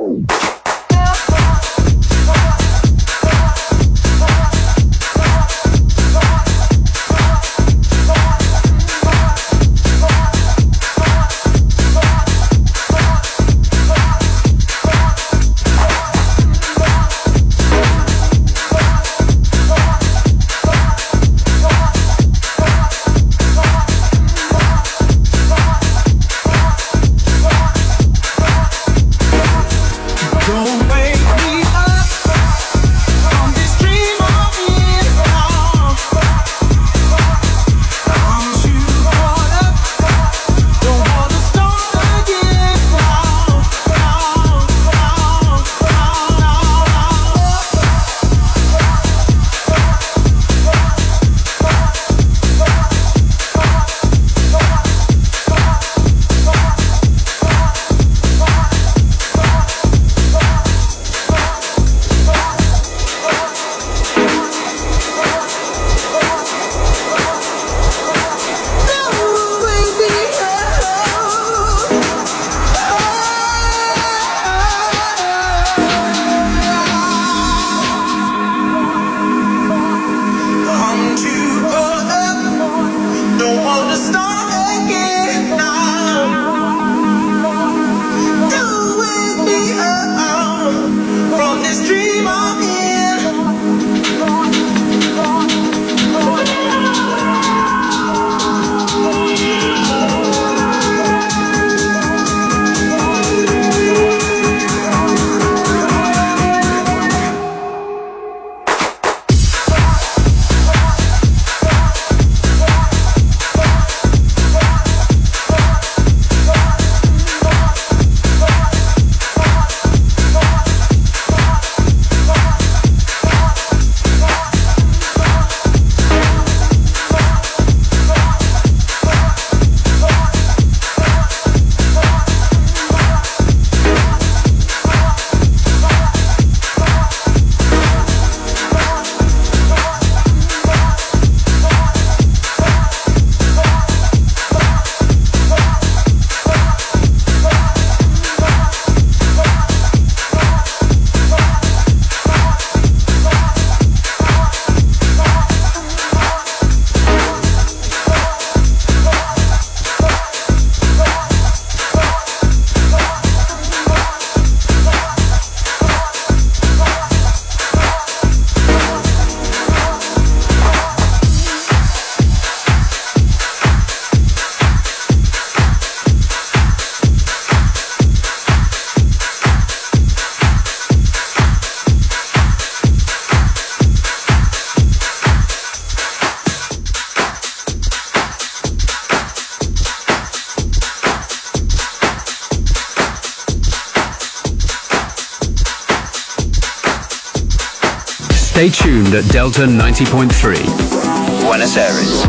Stay tuned at Delta 90.3. Buenos Aires.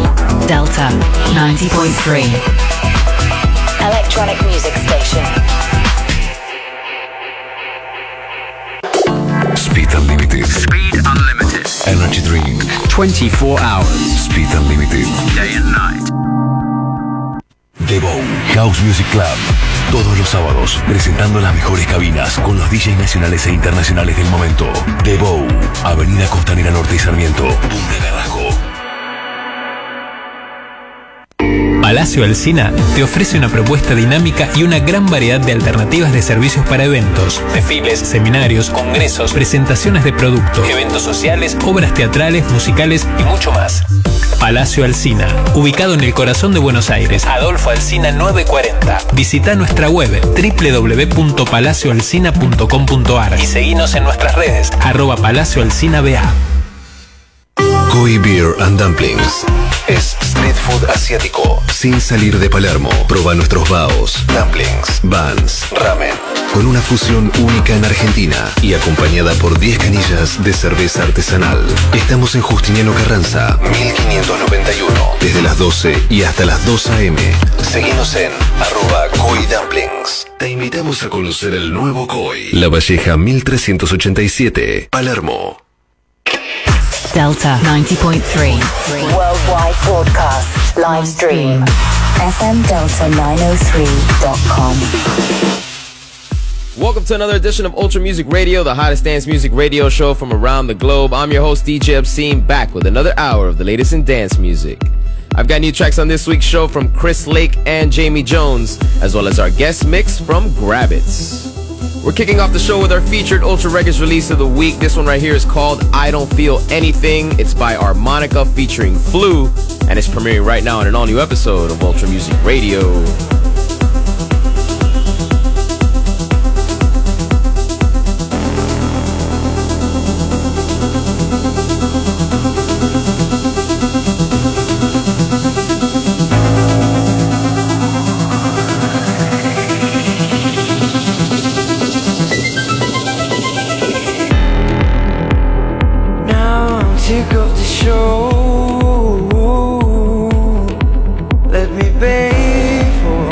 Delta 90.3. Electronic music station. Speed Unlimited. Speed Unlimited. Energy Drink. 24 hours. Speed Unlimited. Day and night. The Bow House Music Club. Todos los sábados, presentando las mejores cabinas con los DJs nacionales e internacionales del momento. The Bow, Avenida Costanera Norte y Sarmiento, Punta Carrasco. Palacio Alsina te ofrece una propuesta dinámica y una gran variedad de alternativas de servicios para eventos, desfiles, seminarios, congresos, presentaciones de productos, eventos sociales, obras teatrales, musicales y mucho más. Palacio Alsina, ubicado en el corazón de Buenos Aires, Adolfo Alsina 940. Visita nuestra web www.palacioalsina.com.ar y seguinos en nuestras redes @palacioalsina.ba. Koi Beer and Dumplings. Es street food asiático, sin salir de Palermo. Proba nuestros baos, dumplings, buns, ramen, con una fusión única en Argentina y acompañada por 10 canillas de cerveza artesanal. Estamos en Justiniano Carranza, 1591, desde las 12 y hasta las 2 a.m. Seguinos en @KoiDumplings. Te invitamos a conocer el nuevo Koi. La Valleja 1387, Palermo. Delta 90.3. Worldwide broadcast. Live stream. FMDelta903.com. welcome to another edition of Ultra Music Radio, the hottest dance music radio show from around the globe. I'm your host, DJ Obscene, back with another hour of the latest in dance music. I've got new tracks on this week's show from Chris Lake and Jamie Jones, as well as our guest mix from Grabbits. We're kicking off the show with our featured Ultra Records release of the week. This one right here is called I Don't Feel Anything. It's by Harmonica featuring Flu, and it's premiering right now on an all-new episode of Ultra Music Radio. Sick of the show. Let me beg for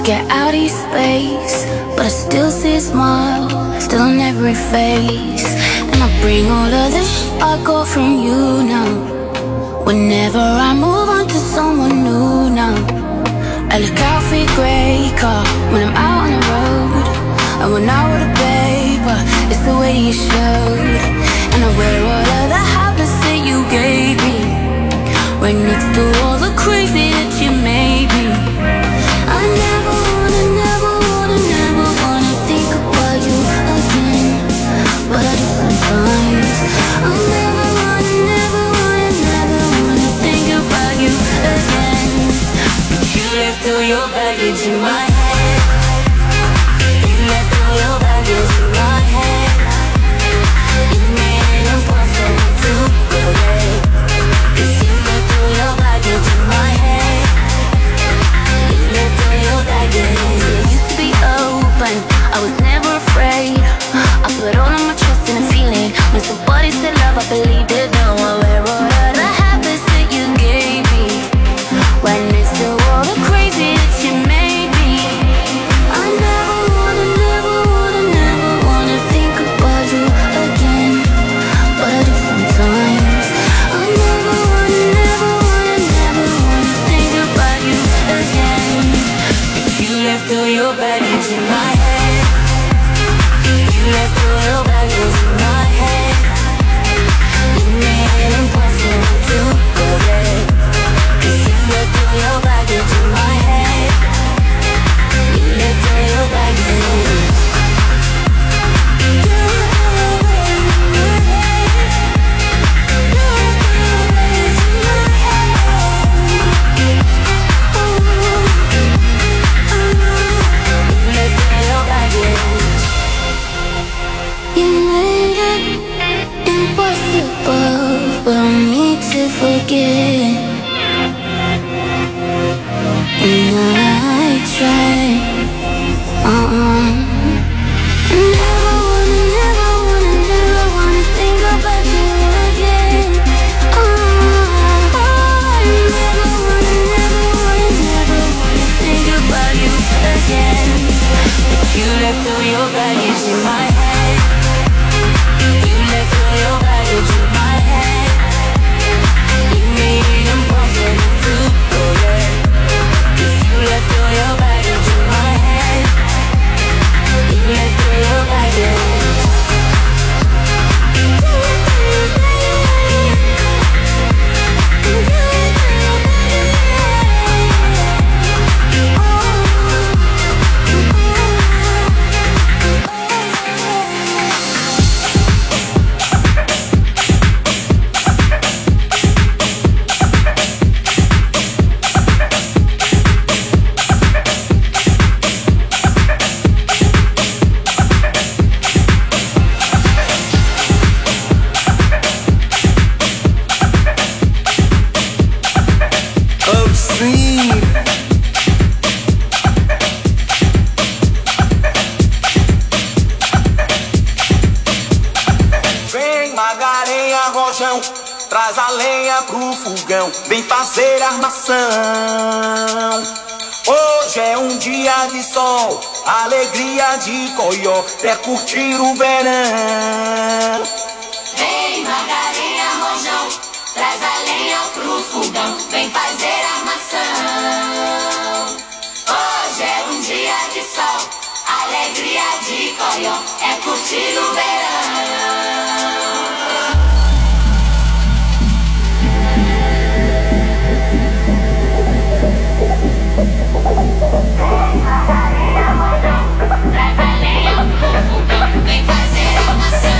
to get out of your space, but I still see a smile, still on every face. And I bring all of the shit I got from you now. Whenever I move on to someone new now, I look out for your grey car when I'm out on the road. I went out with a paper, it's the way you showed. And I wear all of the habits that you gave me, right next to all the crazy that you made me. I never wanna think about you again, but I do sometimes. I never wanna think about you again. You left all your baggage in my head. You left all your baggage in my head. You made it impossible to forget. 'Cause you left all your baggage in my head. You left all your baggage. It used to be open, I was never afraid. I put all of my trust in a feeling. When somebody said love, I believed it. Now I wear all of the habits that you gave me, right next to all the crazy that you made me. I never wanna think about you again, but I do sometimes. I never wanna think about you again. You left all your baggage in my head. You left all your baggage in my head. You made it impossible to forget. 'Cause you left all your baggage in my head. You left all your baggage. You made it impossible for me to forget. And I tried. Never wanna think about you again. Never wanna think about you again. You left all your baggage in my head. You left all your baggage in my head. You made it impossible to forget. 'Cause you left all your baggage in my head. You left all your baggage. Traz a lenha pro fogão, vem fazer armação. Hoje é um dia de sol, alegria de coió, é curtir o verão. Vem Margarinha, rojão, traz a lenha pro fogão, vem fazer armação. Hoje é um dia de sol, alegria de coió, é curtir o verão. Vem fazer armação.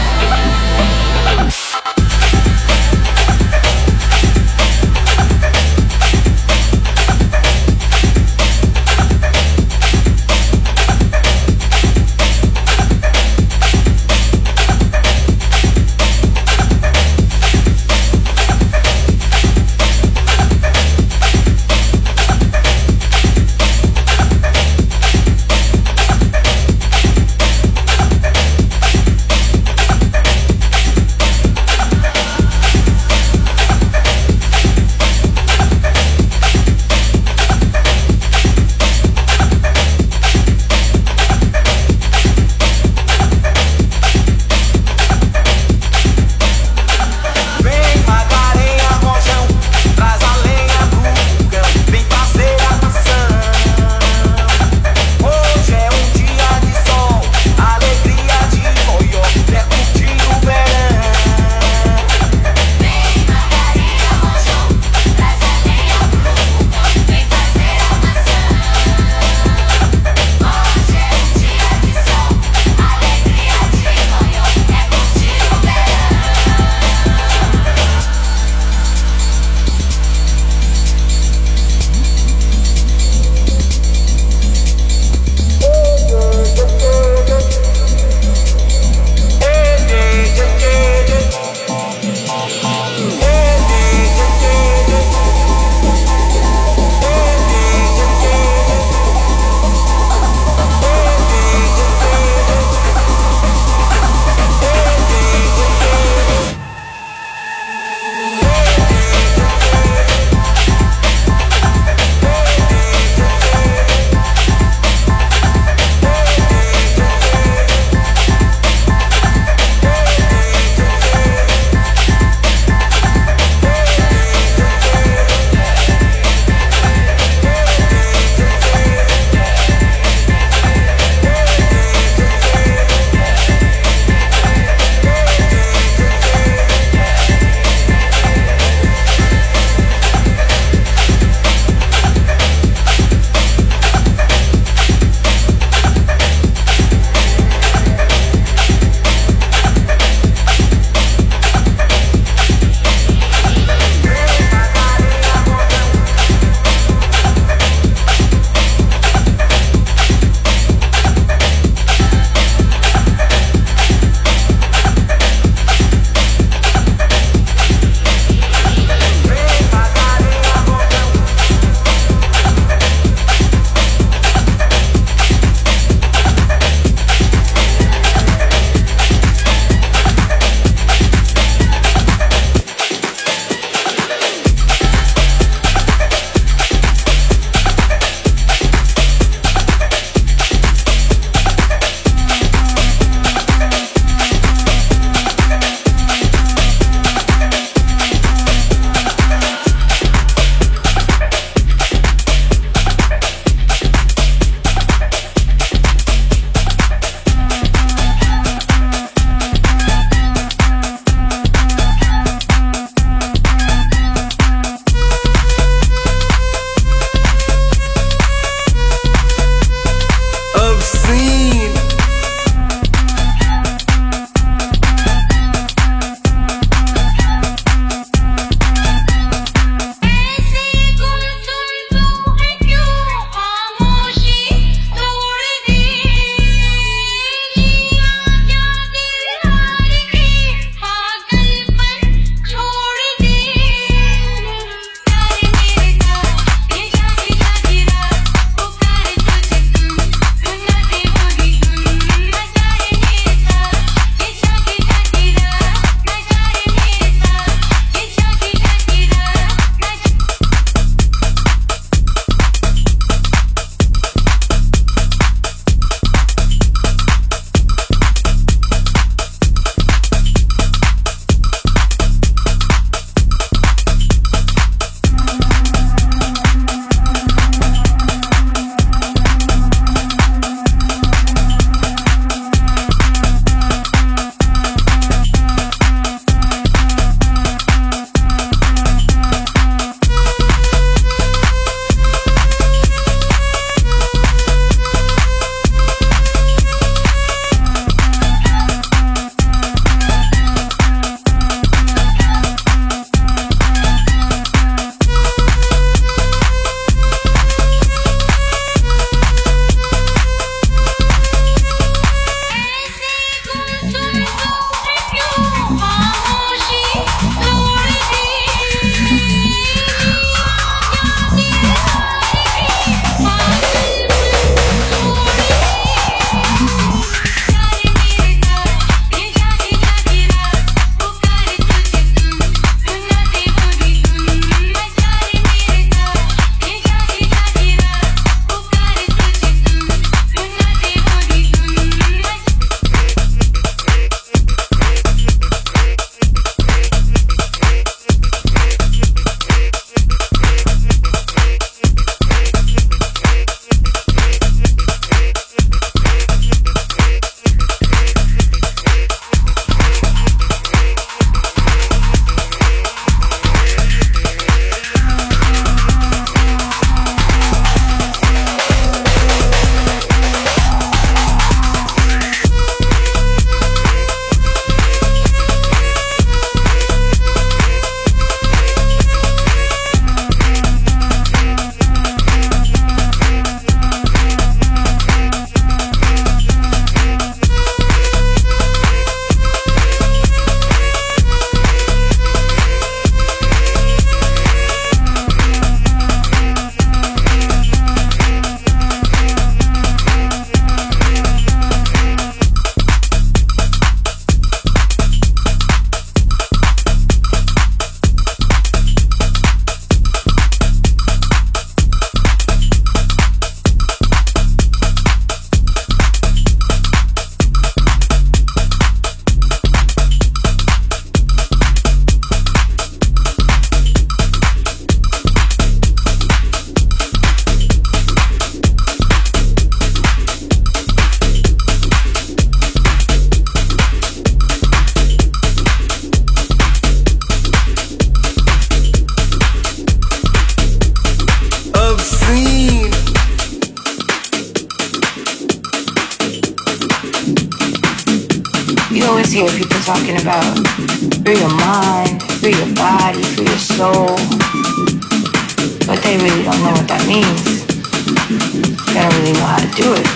You always hear people talking about free your mind, free your body, free your soul, but they really don't know what that means. They don't really know how to do it.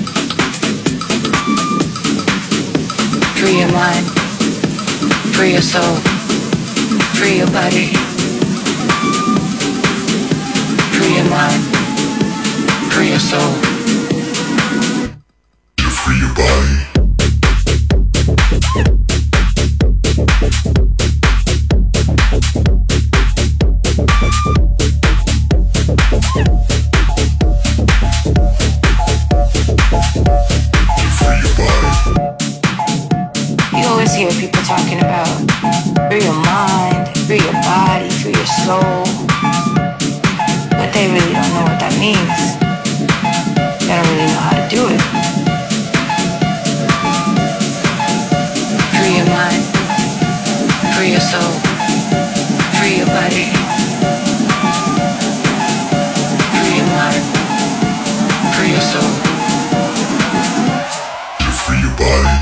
Free your mind, free your soul, free your body. Free your mind, free your soul. Free your body. You always hear people talking about free your mind, free your body, free your soul, but they really don't know what that means. They don't really know how to do it. Free your mind, free your soul, free your body. Free your mind, free your soul. Free your body.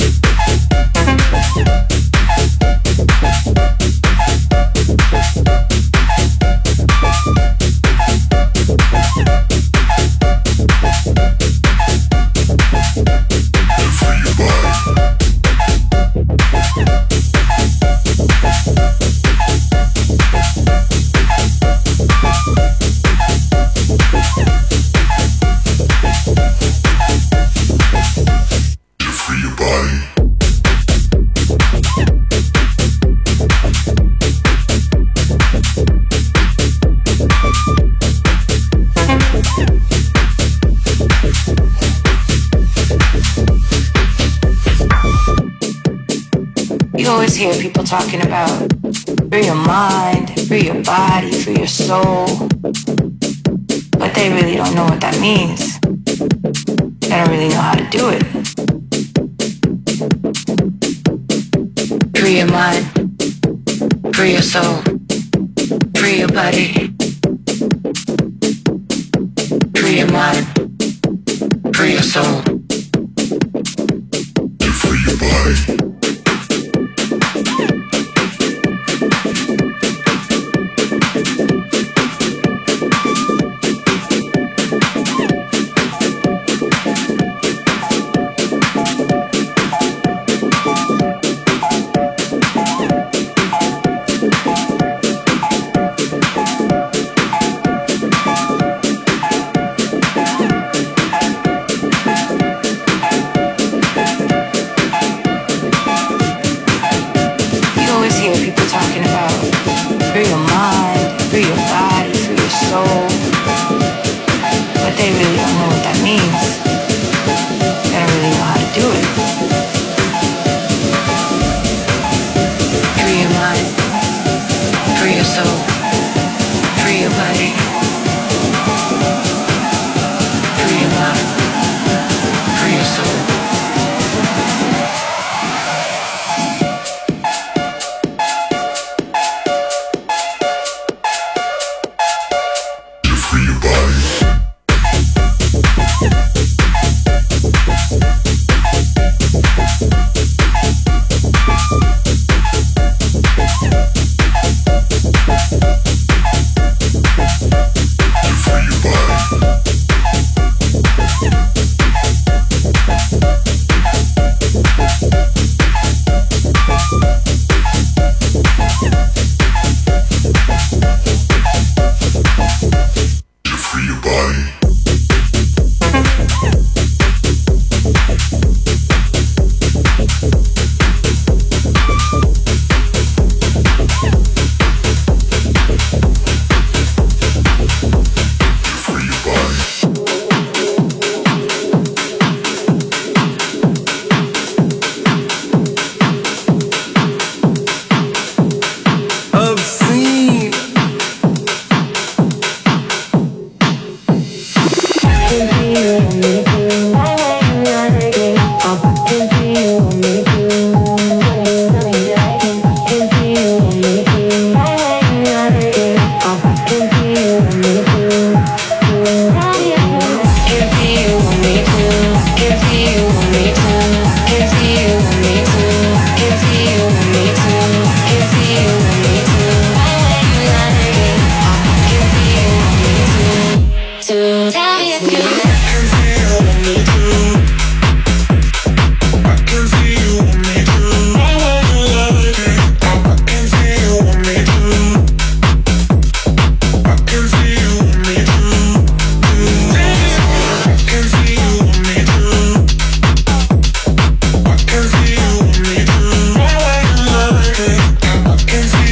Hear people talking about free your mind, free your body, free your soul, but they really don't know what that means. They don't really know how to do it. Free your mind, free your soul, free your body. Free your mind, free your soul. Free your body. Can see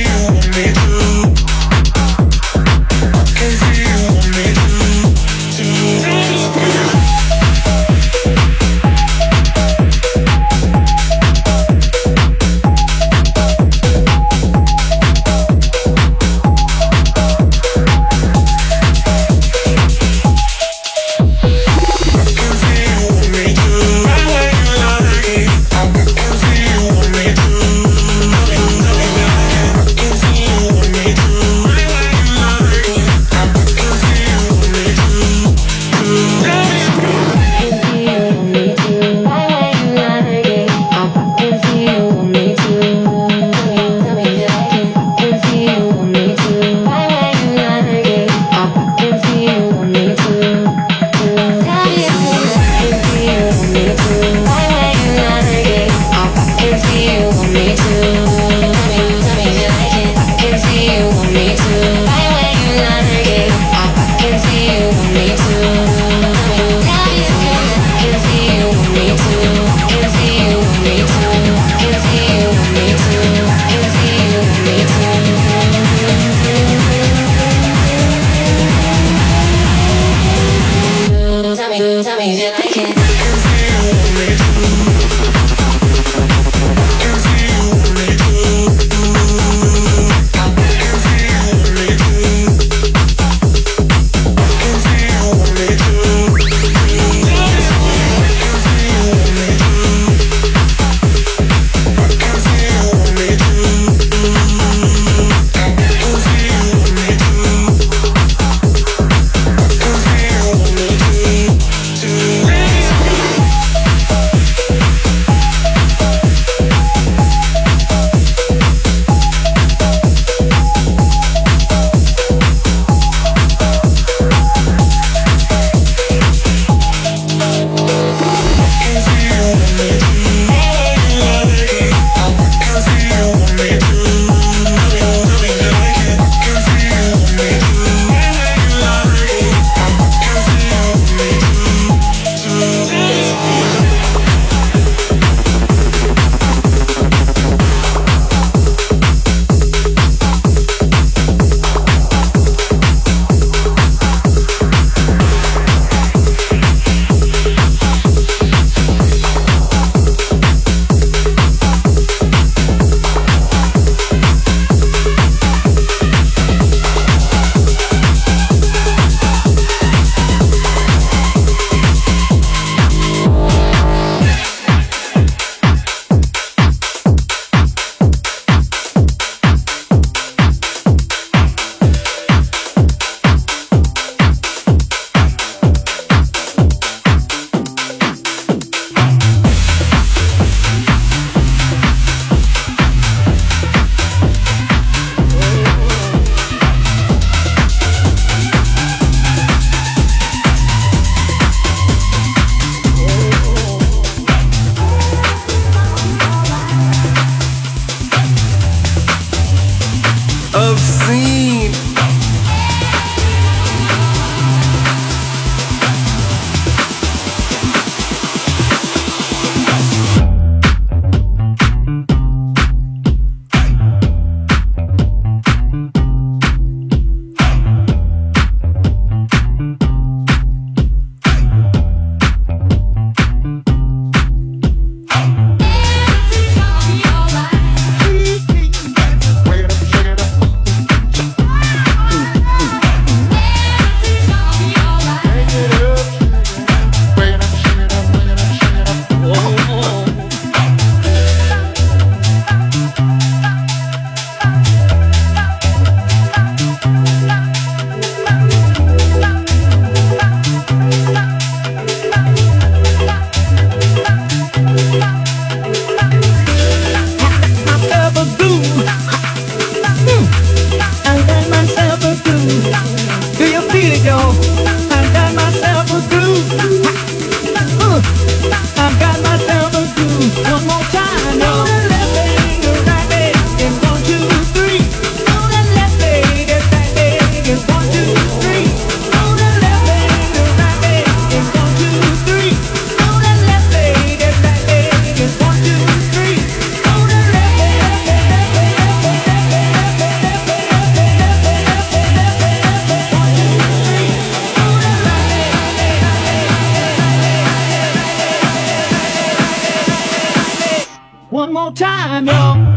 One more time, y'all.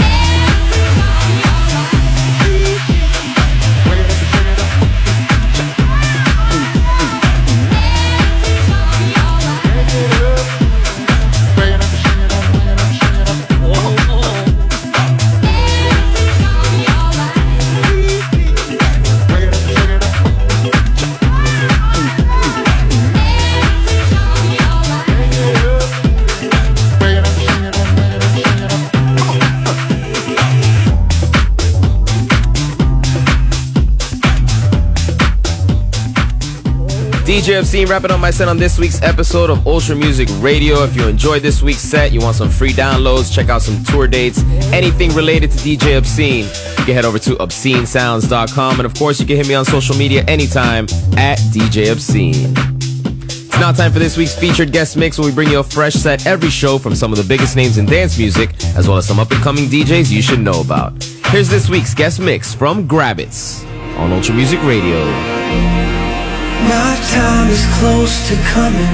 DJ Obscene wrapping up my set on this week's episode of Ultra Music Radio. If you enjoyed this week's set, you want some free downloads, check out some tour dates, anything related to DJ Obscene, you can head over to obscenesounds.com. And of course, you can hit me on social media anytime at DJ Obscene. It's now time for this week's featured guest mix, where we bring you a fresh set every show from some of the biggest names in dance music, as well as some up-and-coming DJs you should know about. Here's this week's guest mix from Grabbits on Ultra Music Radio. My time is close to coming.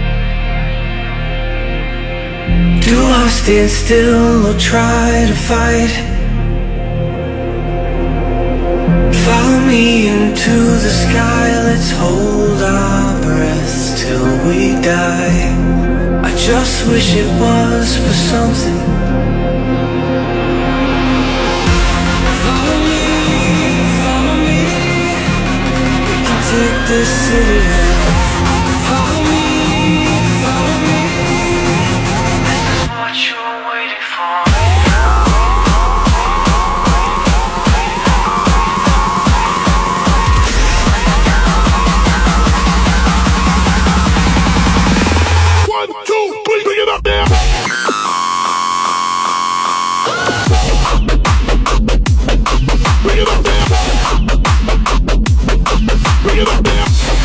Do I stand still or try to fight? Follow me into the sky. Let's hold our breath till we die. I just wish it was for something. Follow me. Take this city out. Follow me. This is what you're waiting for. One, two, three, bring it up there. Bring it up there. Bring it up there.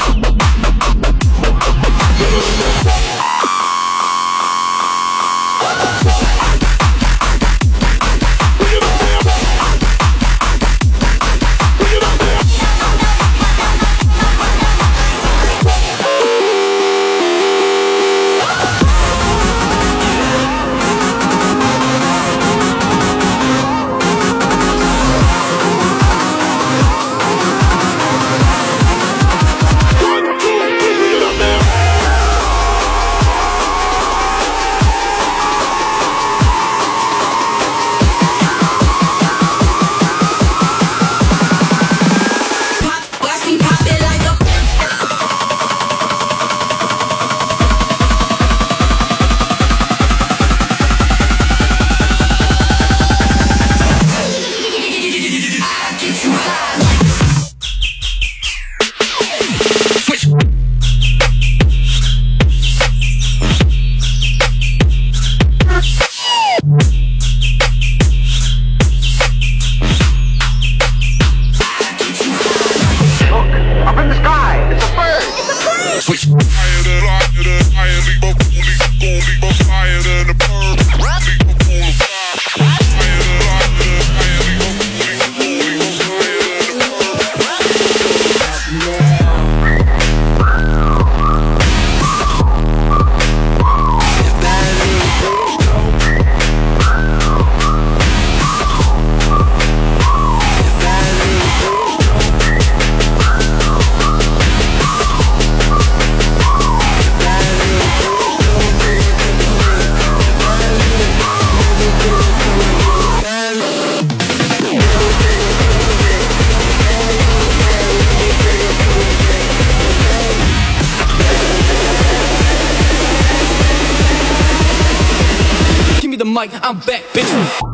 I'm back, bitch.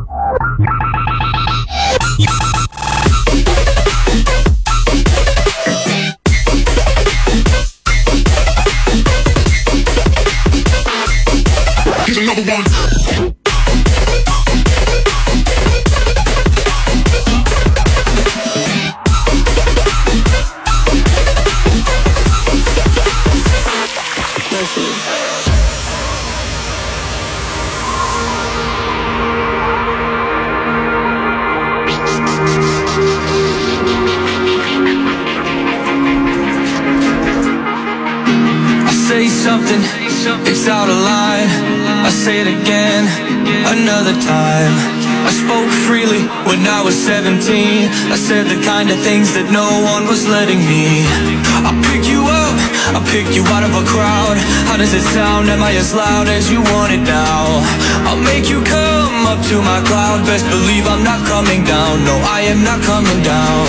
Here's another one. Something, it's out of line. I say it again, another time. I spoke freely when I was 17. I said the kind of things that no one was letting me. I pick you up, I pick you out of a crowd. How does it sound? Am I as loud as you want it now? I'll make you come up to my cloud. Best believe I'm not coming down. No, I am not coming down.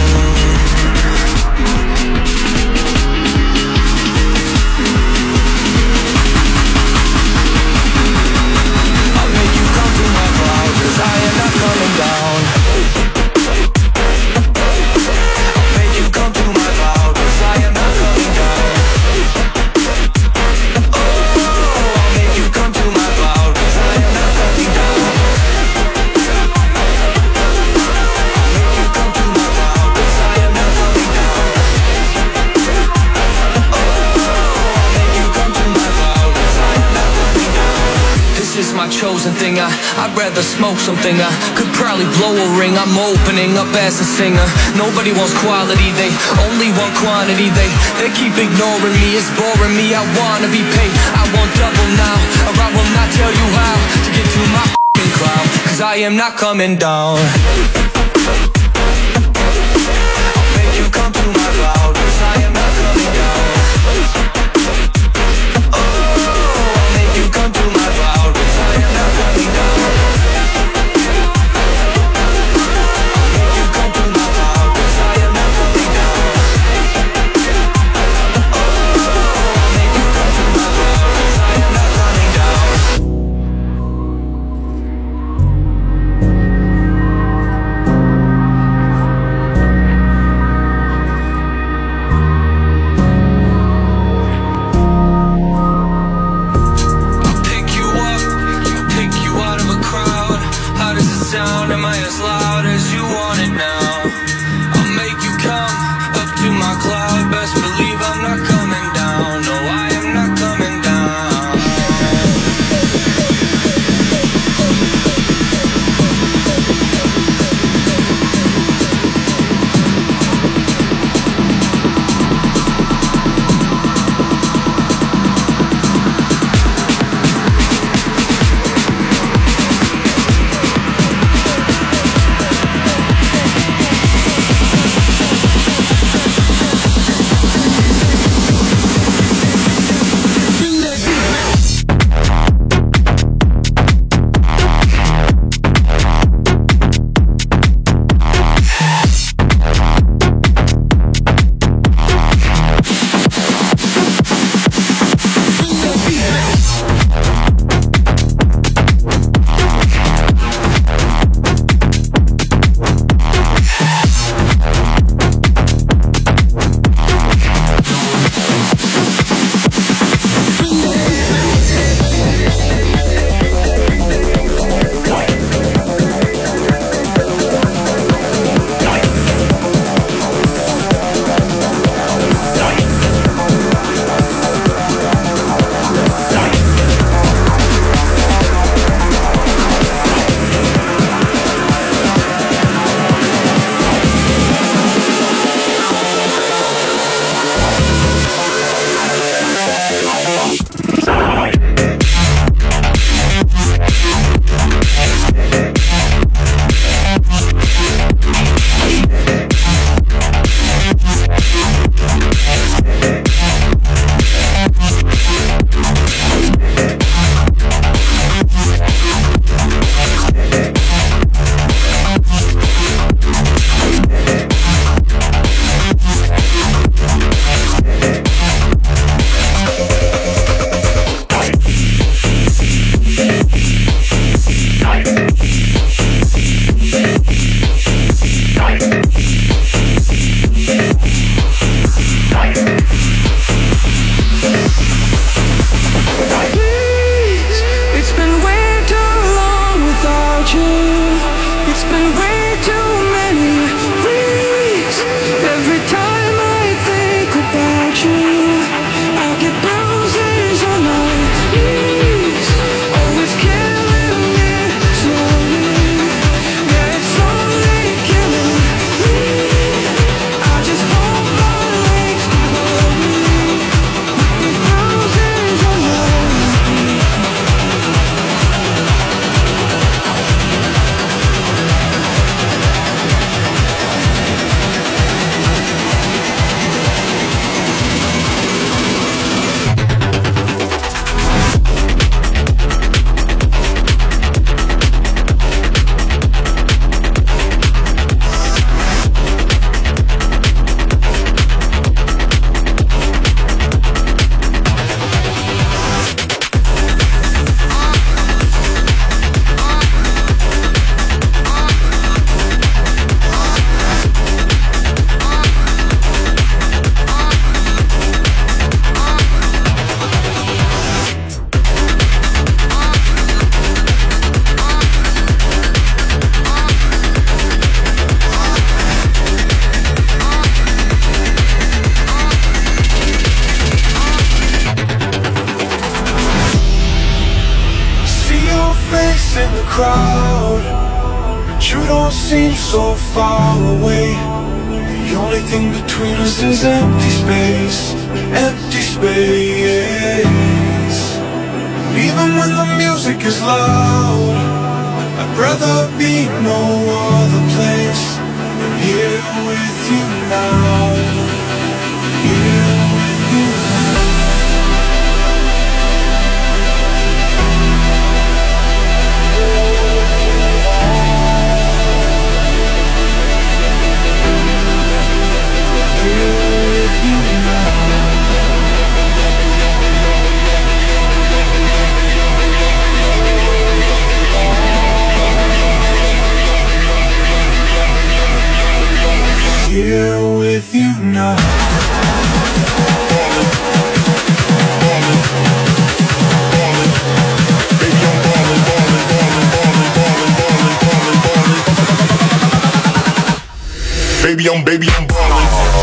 I am not coming down. I'll make you come to my cloud, 'cause I am not coming down. Oh, I'll make you come to my cloud, 'cause I am not coming down. I'll make you come to my cloud, 'cause I am not coming down. Oh, I'll make you come to my cloud, 'cause I am not coming down. This is my chosen thing, I'd rather smoke something. I could probably blow a ring. I'm opening up as a singer. Nobody wants quality, they only want quantity. They keep ignoring me, it's boring me. I wanna be paid, I want double now, or I will not tell you how to get to my f***ing cloud, 'cause I am not coming down. I'll make you come to my cloud, 'cause I am not coming down. Oh, I'll make you come to my cloud, 'cause I am not coming down. Sound, am I as loud as you want it now? I'll make you come up to my cloud. Best believe I'm not coming down. No, I am not coming down. crowd, but you don't seem so far away. The only thing between us is empty space, empty space. Even when the music is loud, I'd rather be no other place than here with you now. Here with you now. Here with you now. Baby, I'm ballin'.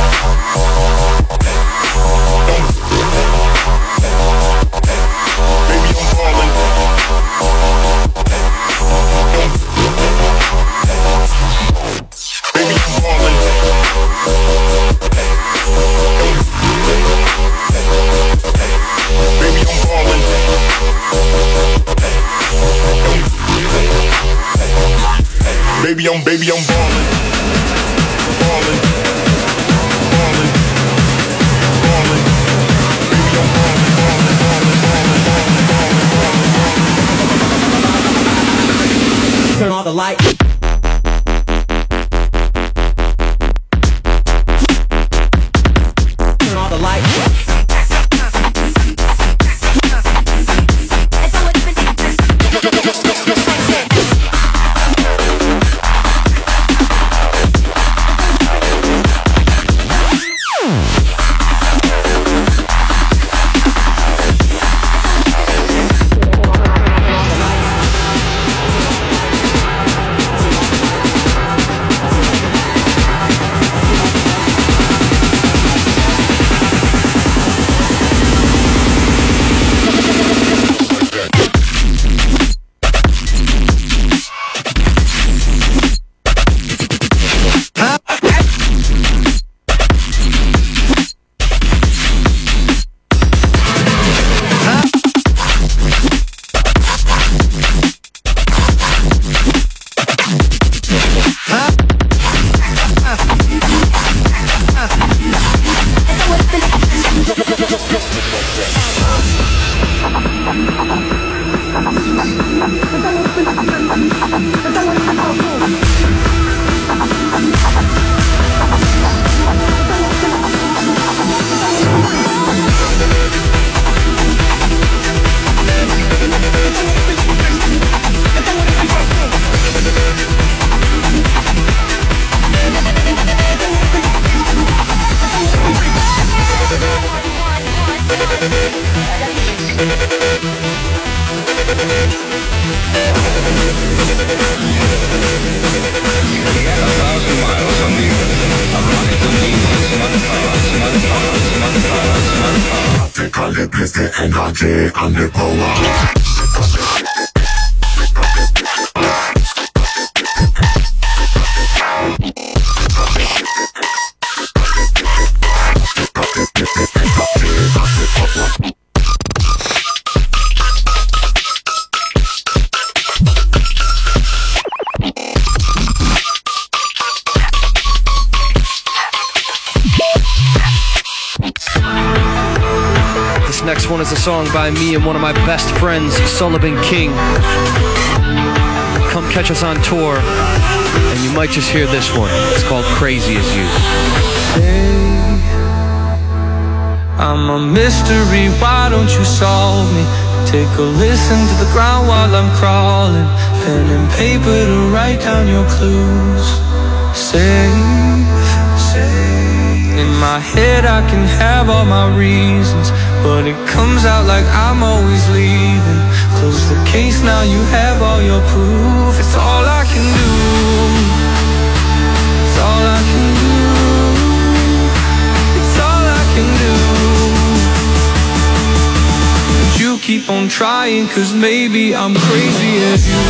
Baby, I'm ballin', ballin', ballin', ballin'. Baby, I'm ballin', ballin', ballin', ballin', ballin'. Turn off the light. Turn off the light. energy and the power. Next one is a song by me and one of my best friends, Sullivan King. Come catch us on tour, and you might just hear this one. It's called Crazy As You. Hey, I'm a mystery, why don't you solve me? Take a listen to the ground while I'm crawling. Pen and paper to write down your clues. Safe, safe. In my head I can have all my reasons, but it comes out like I'm always leaving. Close the case now, you have all your proof. It's all I can do. It's all I can do. It's all I can do. But you keep on trying trying, 'cause maybe I'm crazy as you.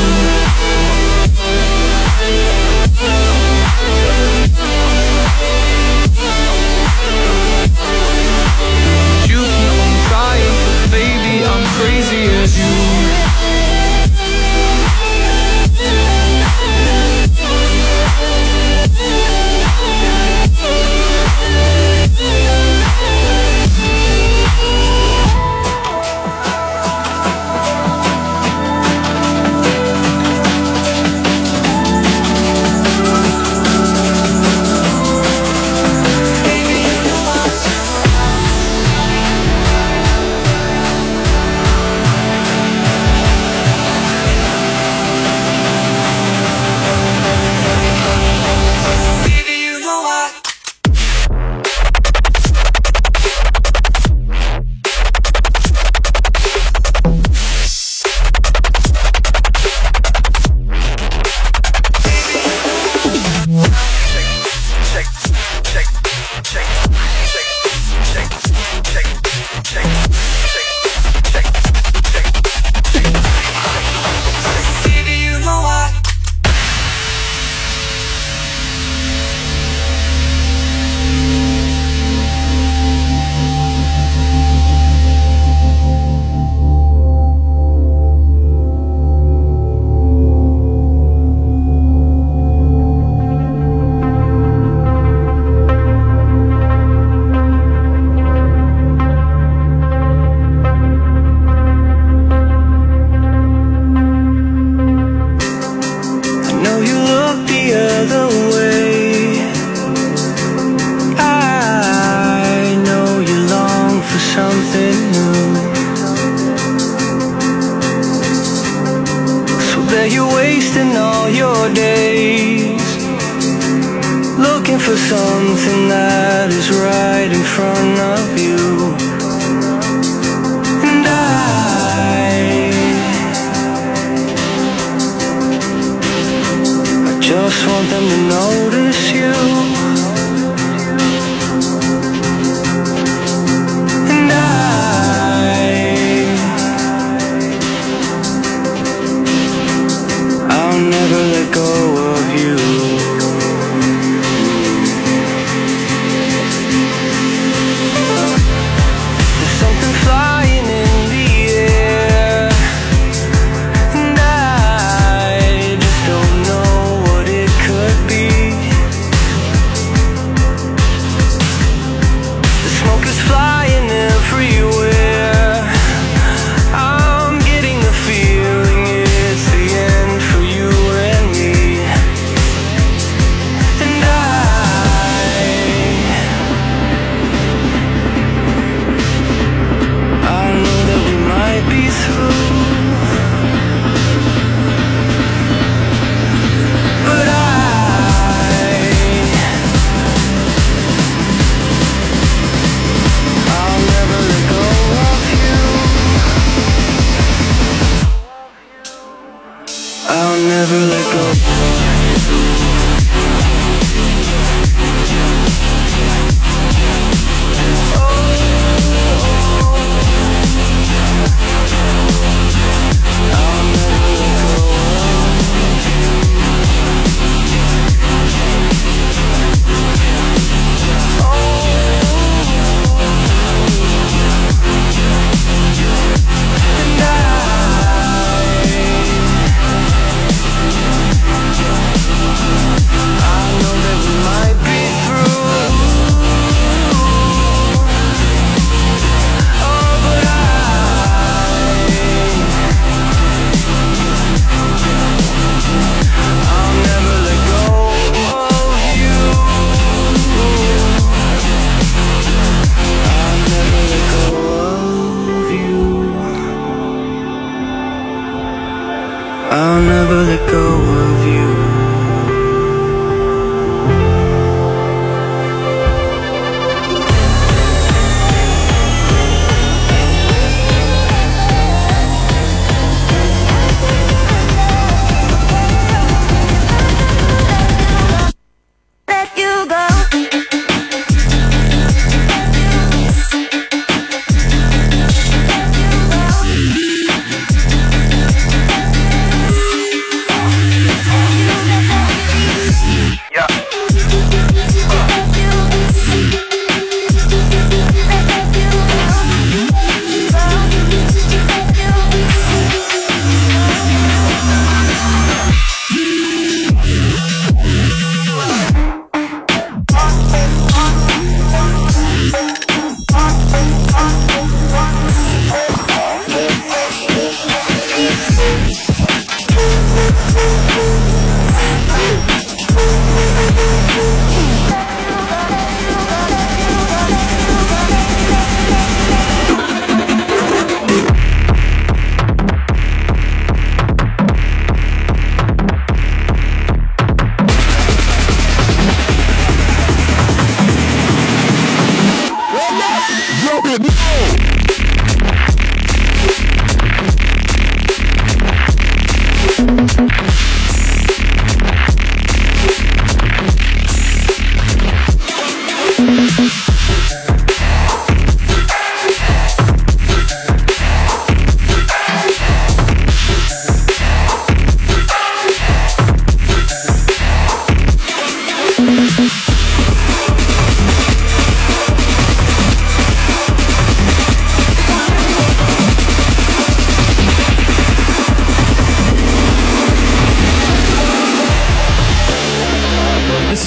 You keep on trying, 'cause maybe I'm crazy as you.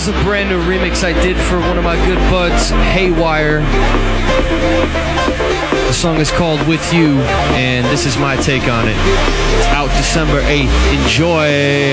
a brand new remix I did for one of my good buds, Haywire. The song is called With You, and this is my take on it. It's out December 8th. Enjoy!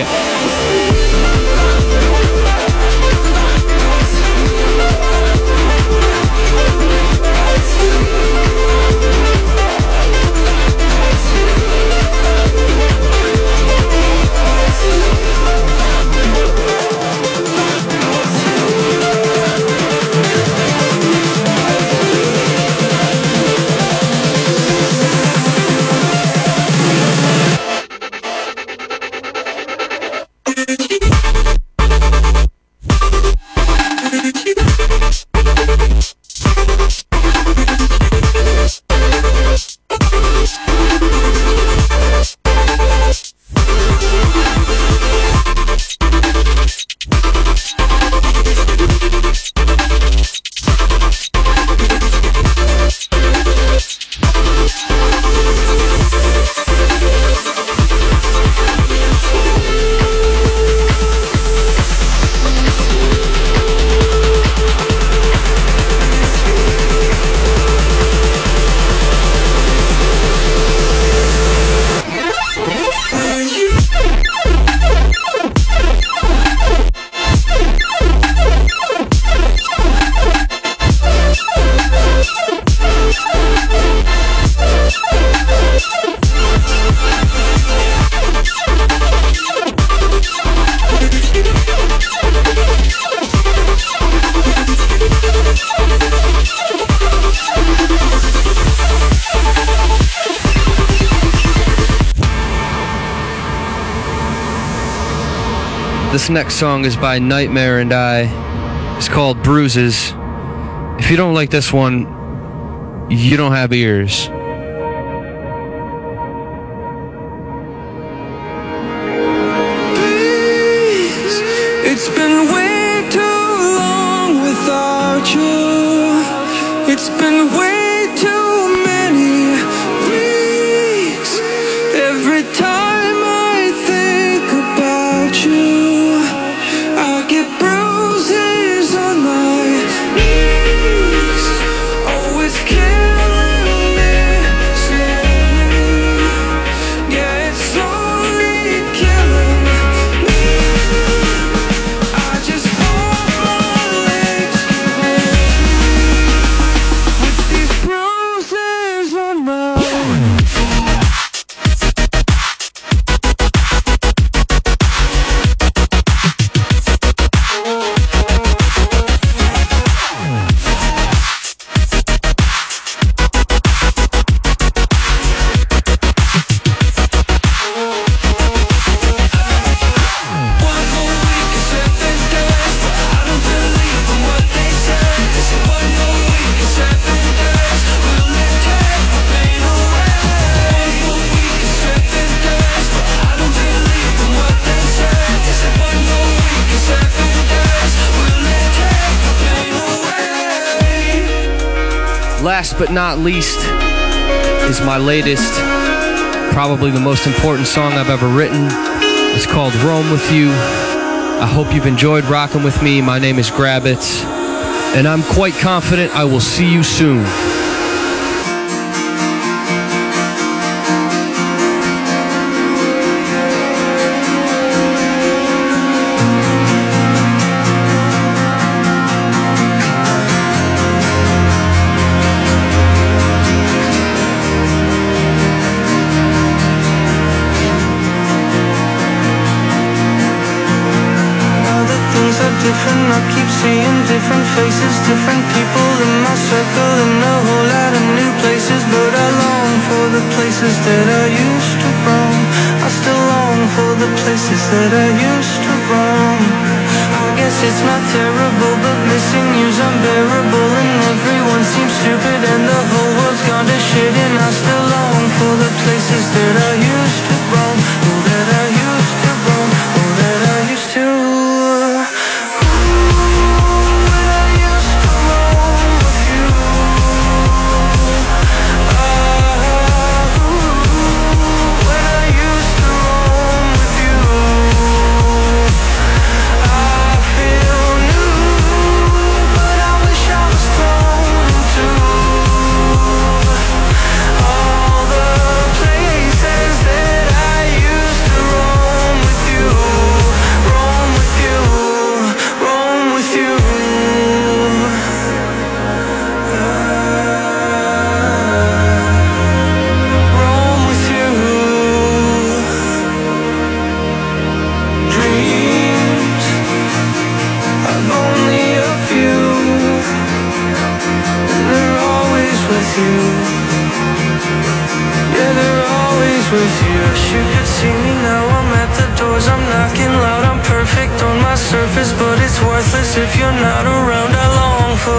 This next song is by Nightmare and I. It's called Bruises. If you don't like this one, you don't have ears. Please, it's been way too long without you. It's been way too many weeks. Every time I think about you, I get bruises on my knees. Oh, it's killing me slowly. Yeah, it's slowly killing me. I just hope my legs can hold me with these bruises on my Last but not least is my latest, probably the most important song I've ever written. It's called Roam With You. I hope you've enjoyed rocking with me. My name is Grabbit, and I'm quite confident I will see you soon. different, I keep seeing different faces, different people in my circle, and a whole lot of new places. But I long for the places that I used to roam. I still long for the places that I used to roam. I guess it's not terrible, but missing you's unbearable, and everyone seems stupid, and the whole world's gone to shit. And I still long for the places that I used to roam. Oh, that I used to roam. Oh, that I used to. Feel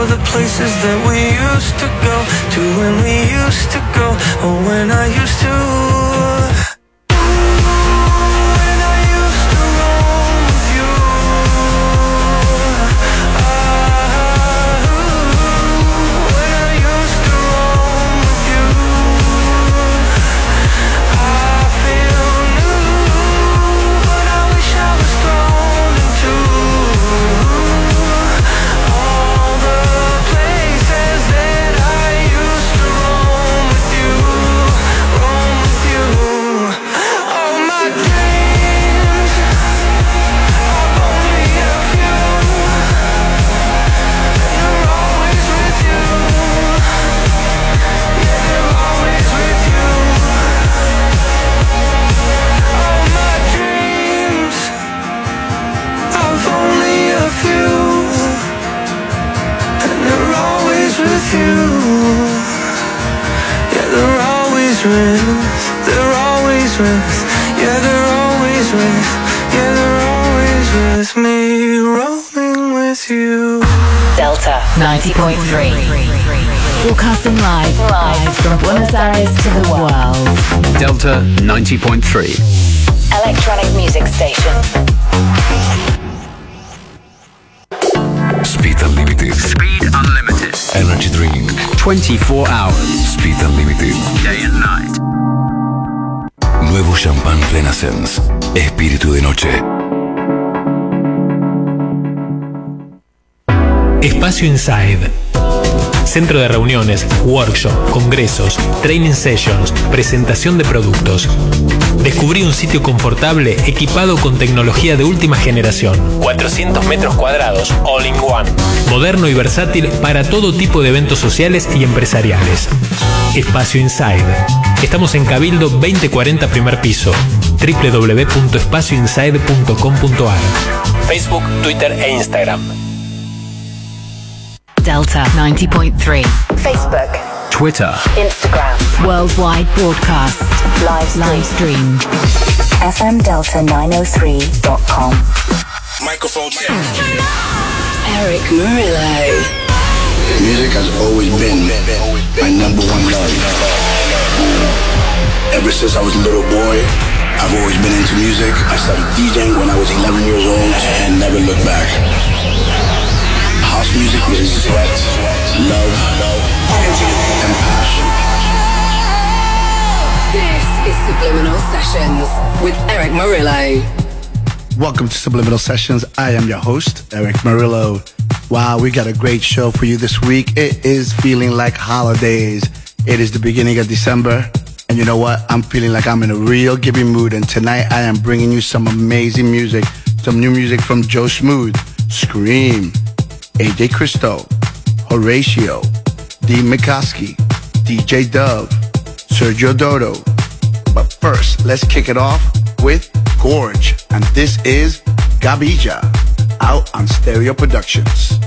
the places that we used to go, to when we used to go, or when I used to. Delta 90.3. Broadcasting live from Buenos Aires to the world. Delta 90.3. Electronic music station. Speed Unlimited. Speed Unlimited. Energy drink. 24 hours. Speed Unlimited. Day and night. Nuevo champán Renaissance. Espíritu de noche. Espacio Inside. Centro de reuniones, workshop, congresos, training sessions, presentación de productos. Descubrí un sitio confortable equipado con tecnología de última generación. 400 metros cuadrados, all in one. Moderno y versátil para todo tipo de eventos sociales y empresariales. Espacio Inside. Estamos en Cabildo 2040 primer piso. www.espacioinside.com.ar. Facebook, Twitter e Instagram. Delta 90.3. Facebook, Twitter, Instagram, worldwide broadcast, live stream. FMDelta903.com. Microphone check. Eric Murillo. Music has always been my number one love. Ever since I was a little boy, I've always been into music. I started DJing when I was 11 years old and never looked back. House music is sweat, love, and passion. This is Subliminal Sessions with Eric Murillo. Welcome to Subliminal Sessions. I am your host, Eric Murillo. Wow, we got a great show for you this week. It is feeling like holidays. It is the beginning of December. And you know what? I'm feeling like I'm in a real giving mood. And tonight I am bringing you some amazing music. Some new music from Joe Smooth, Scream, AJ Cristo, Horatio, D. McCoskey, DJ Dove, Sergio Dodo. But first, let's kick it off with Gorge. And this is Gabija, out on Stereo Productions.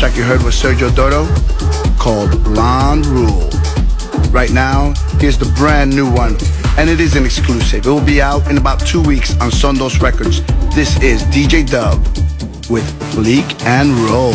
track you heard was Sergio Doro called Blonde Rule. Right now, here's the brand new one, and it is an exclusive. It will be out in about 2 weeks on Sundos Records. This is DJ Dub with Fleek and Roll.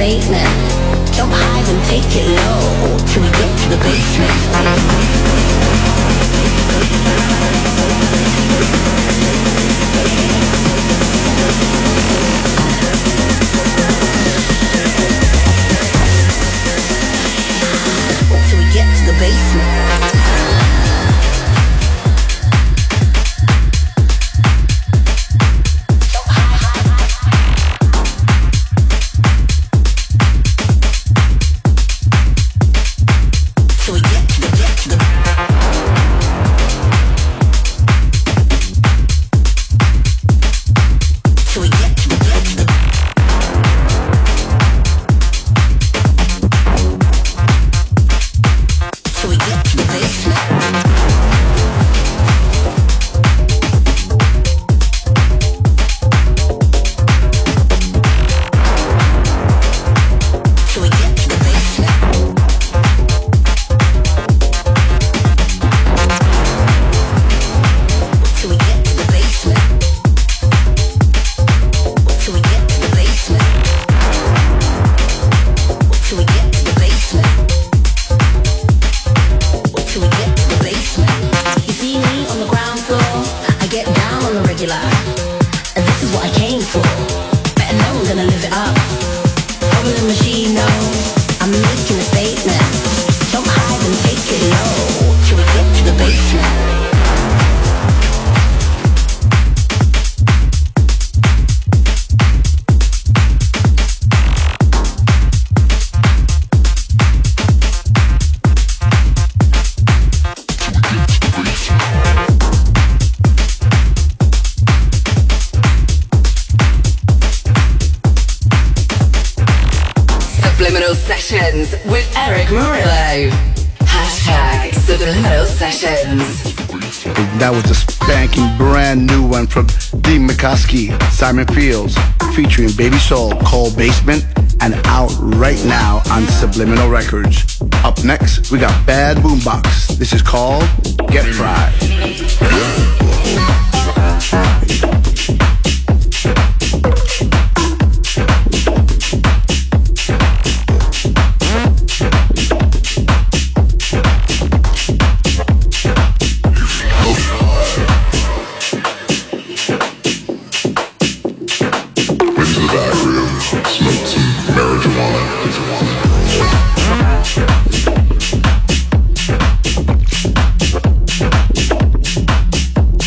statement. Jump high and take it low till we get to the basement. Till we get to the basement. With Eric Murillo. Hashtag Subliminal Sessions. That was a spanking brand new one from Dean McCoskey, Simon Fields, featuring Baby Soul, called Basement, and out right now on Subliminal Records. Up next, we got Bad Boombox. This is called Get Fried. Marijuana.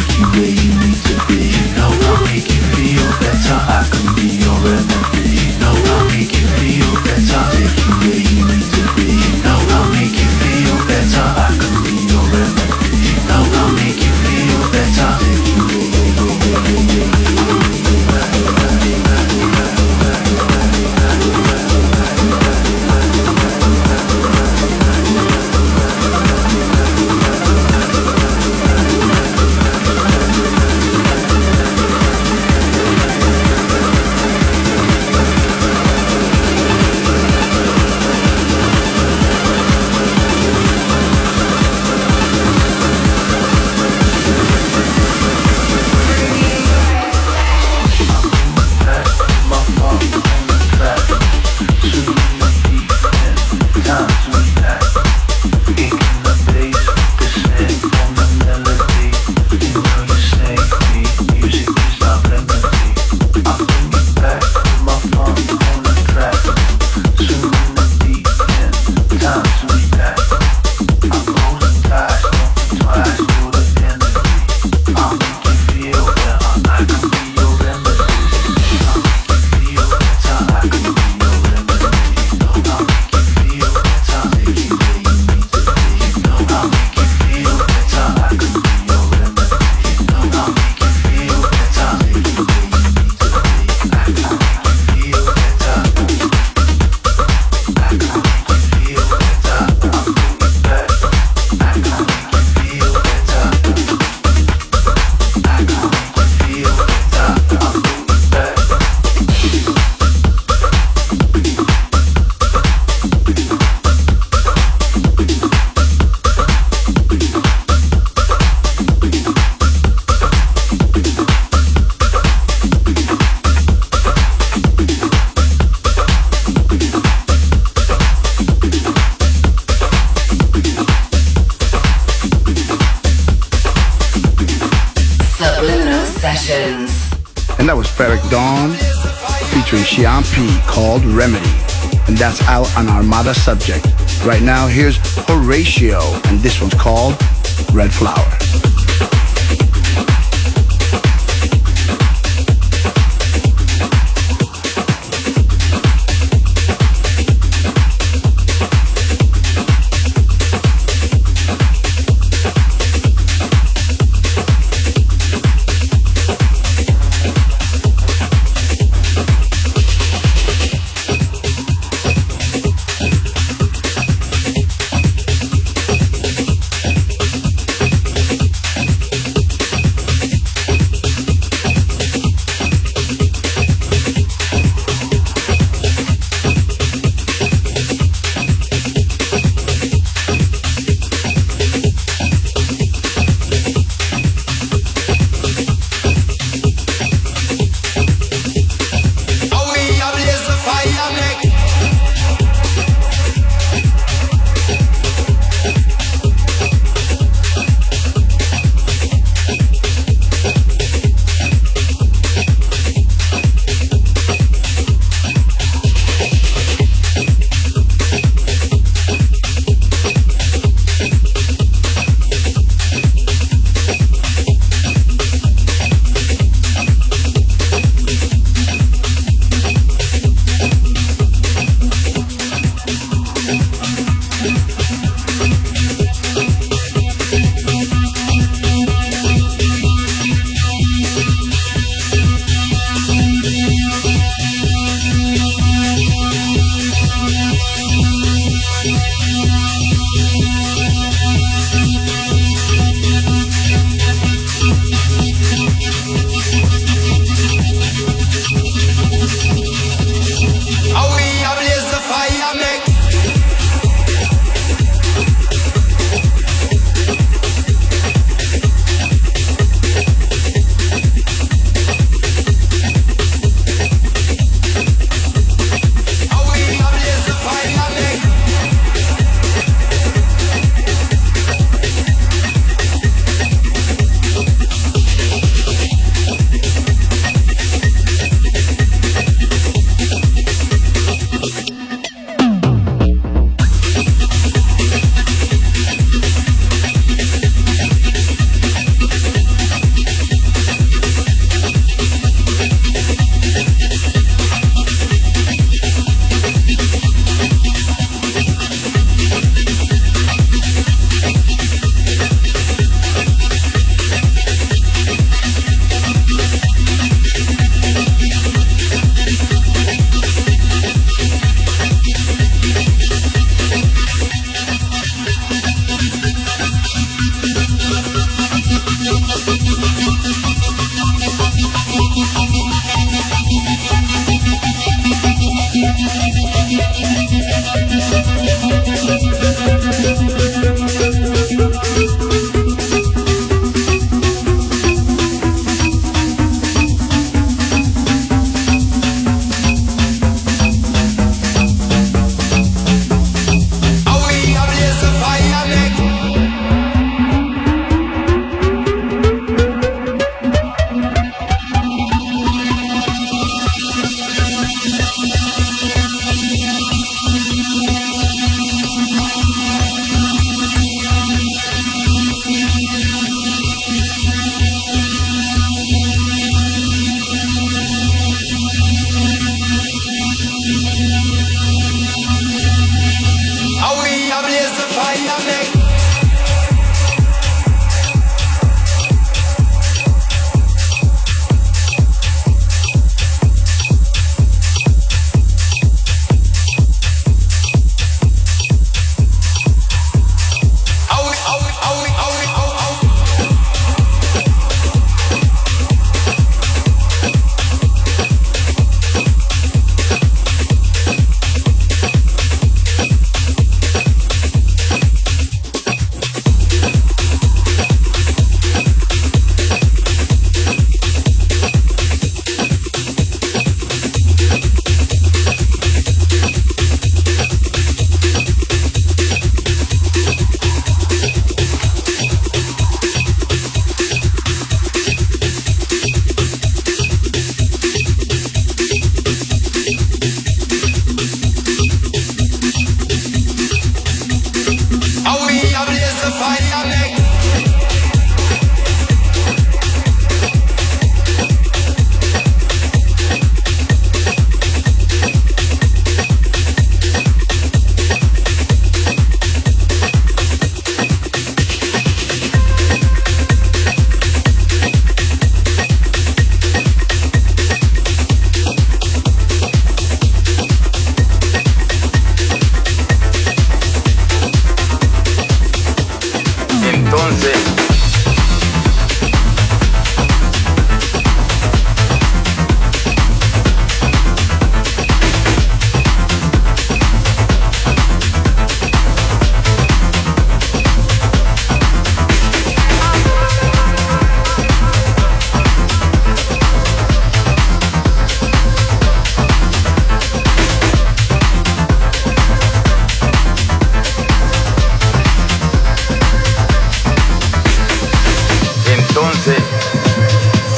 And that was Ferric Dawn featuring Sean P called Remedy. And that's out on Armada Subject. Right now, here's Horatio, and this one's called Red Flower.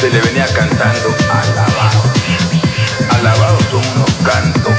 se le venía cantando alabado. Alabados son unos cantos.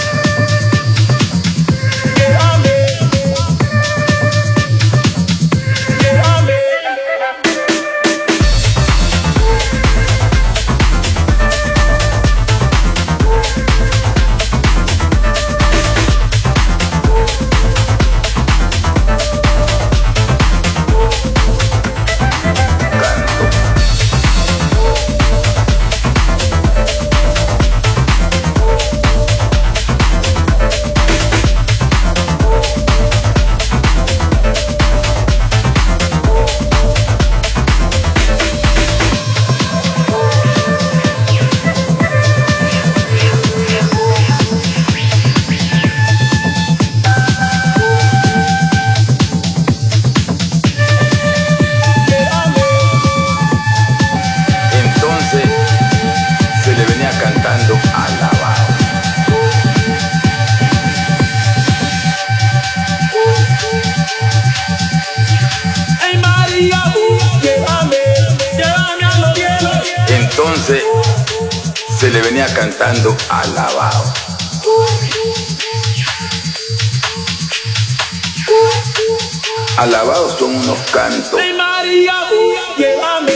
Entonces se le venía cantando alabado. Alabados son unos cantos. Ay María, llévame.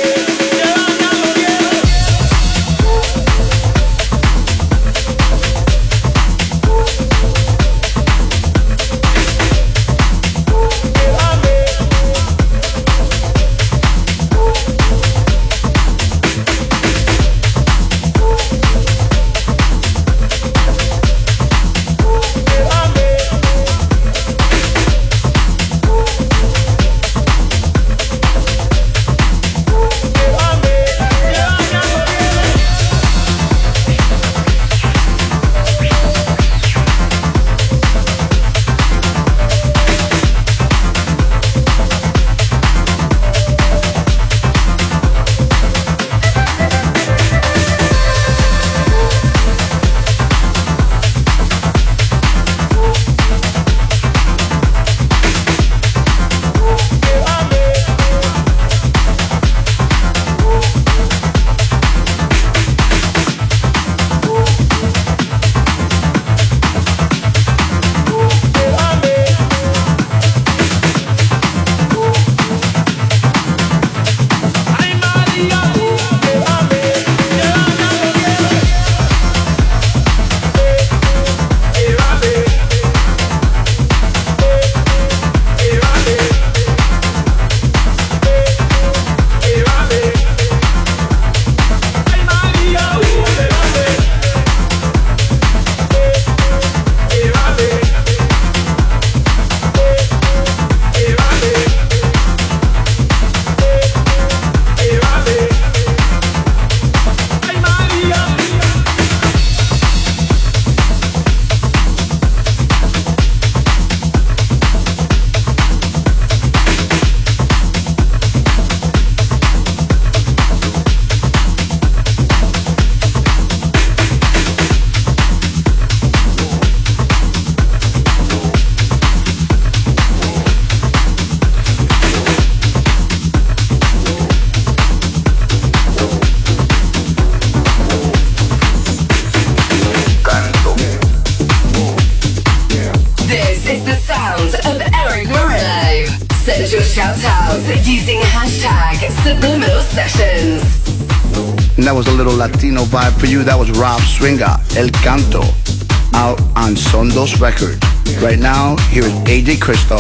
And that was a little Latino vibe for you. That was Rob Swinga, El Canto, out on Sondos Record. Right now, here is AJ Cristo,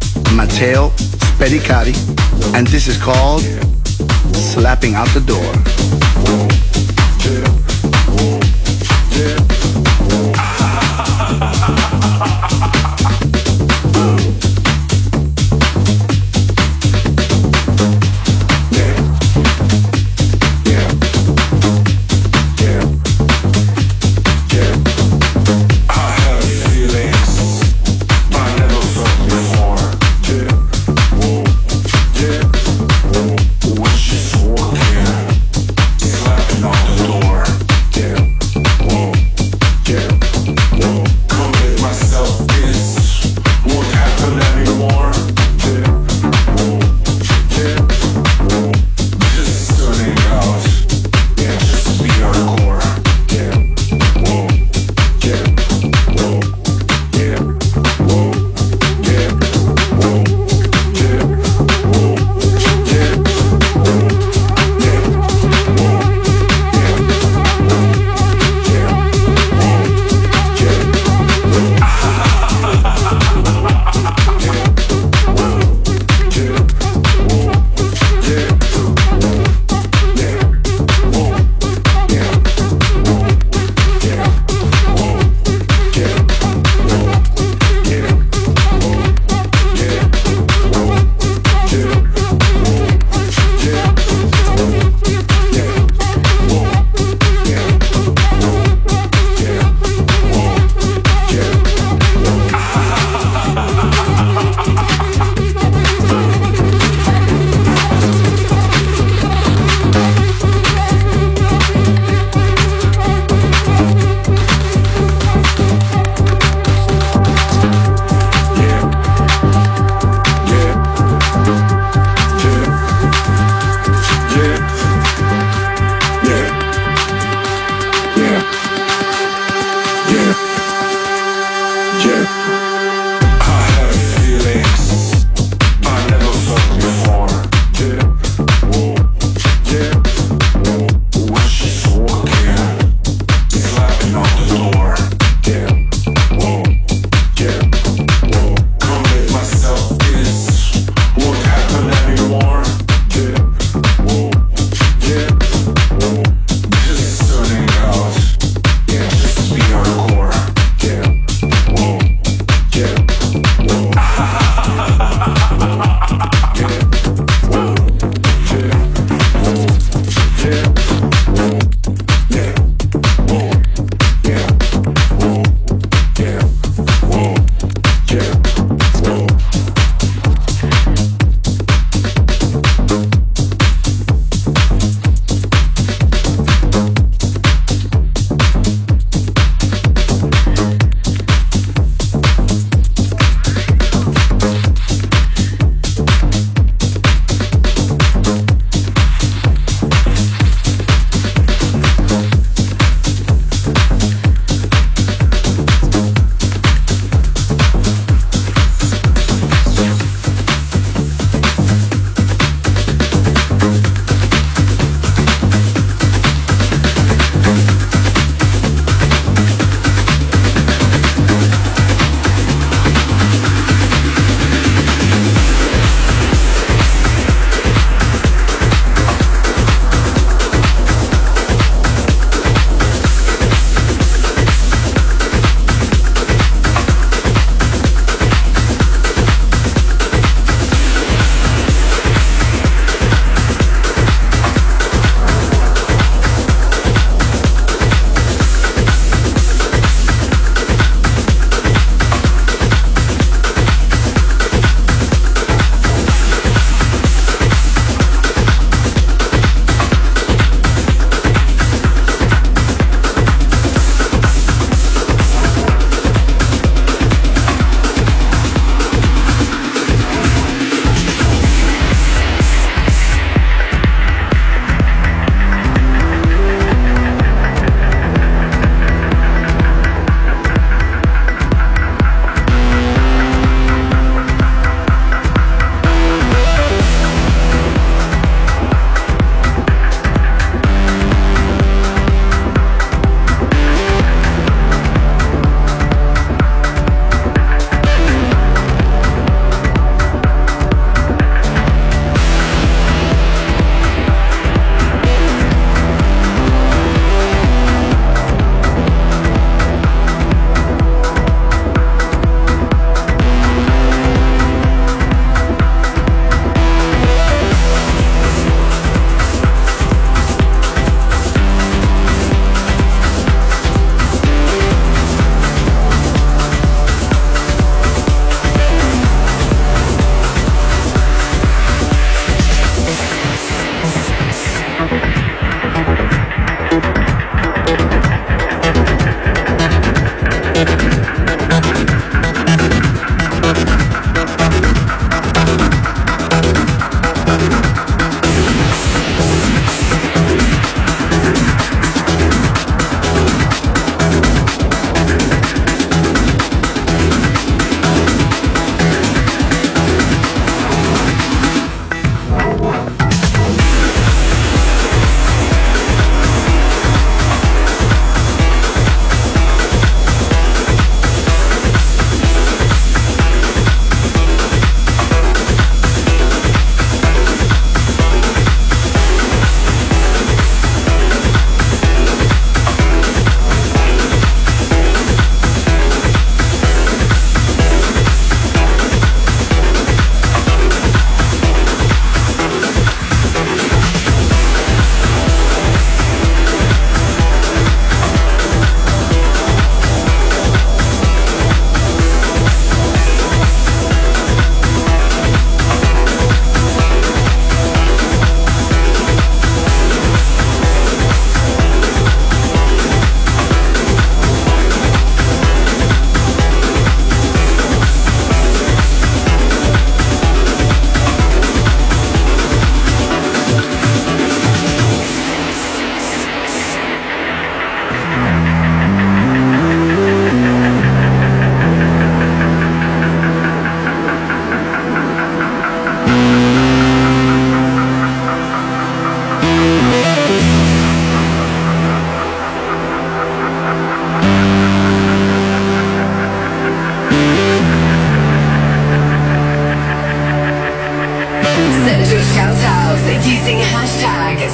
Matteo Spedicati, and this is called Slapping Out the Door.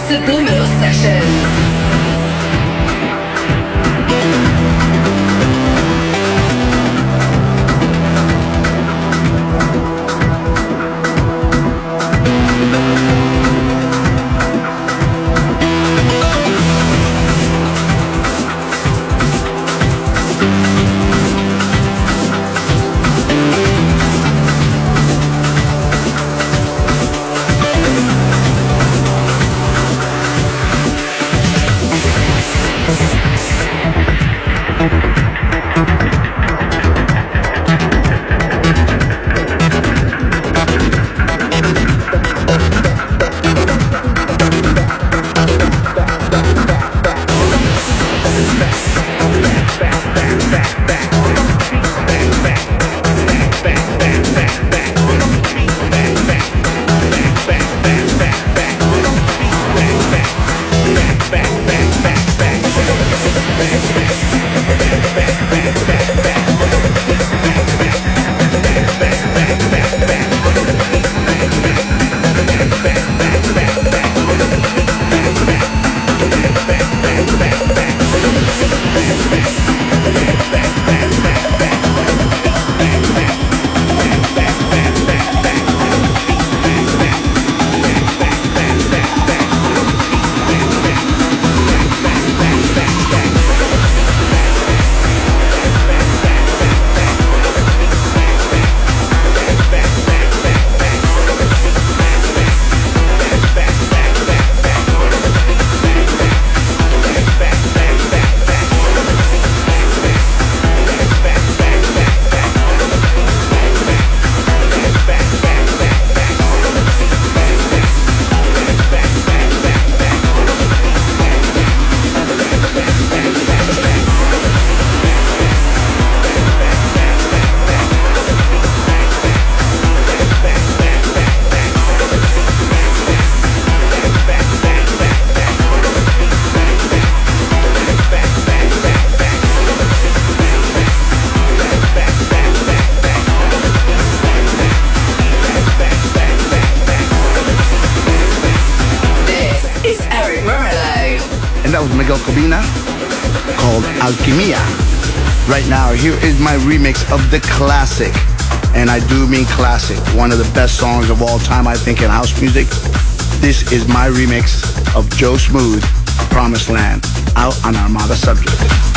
Subliminal Sessions. Miguel Cobina called Alquimia. Right now, here is my remix of the classic, and I do mean classic, one of the best songs of all time, I think, in house music. This is my remix of Joe Smooth, Promised Land, out on Armada Subject.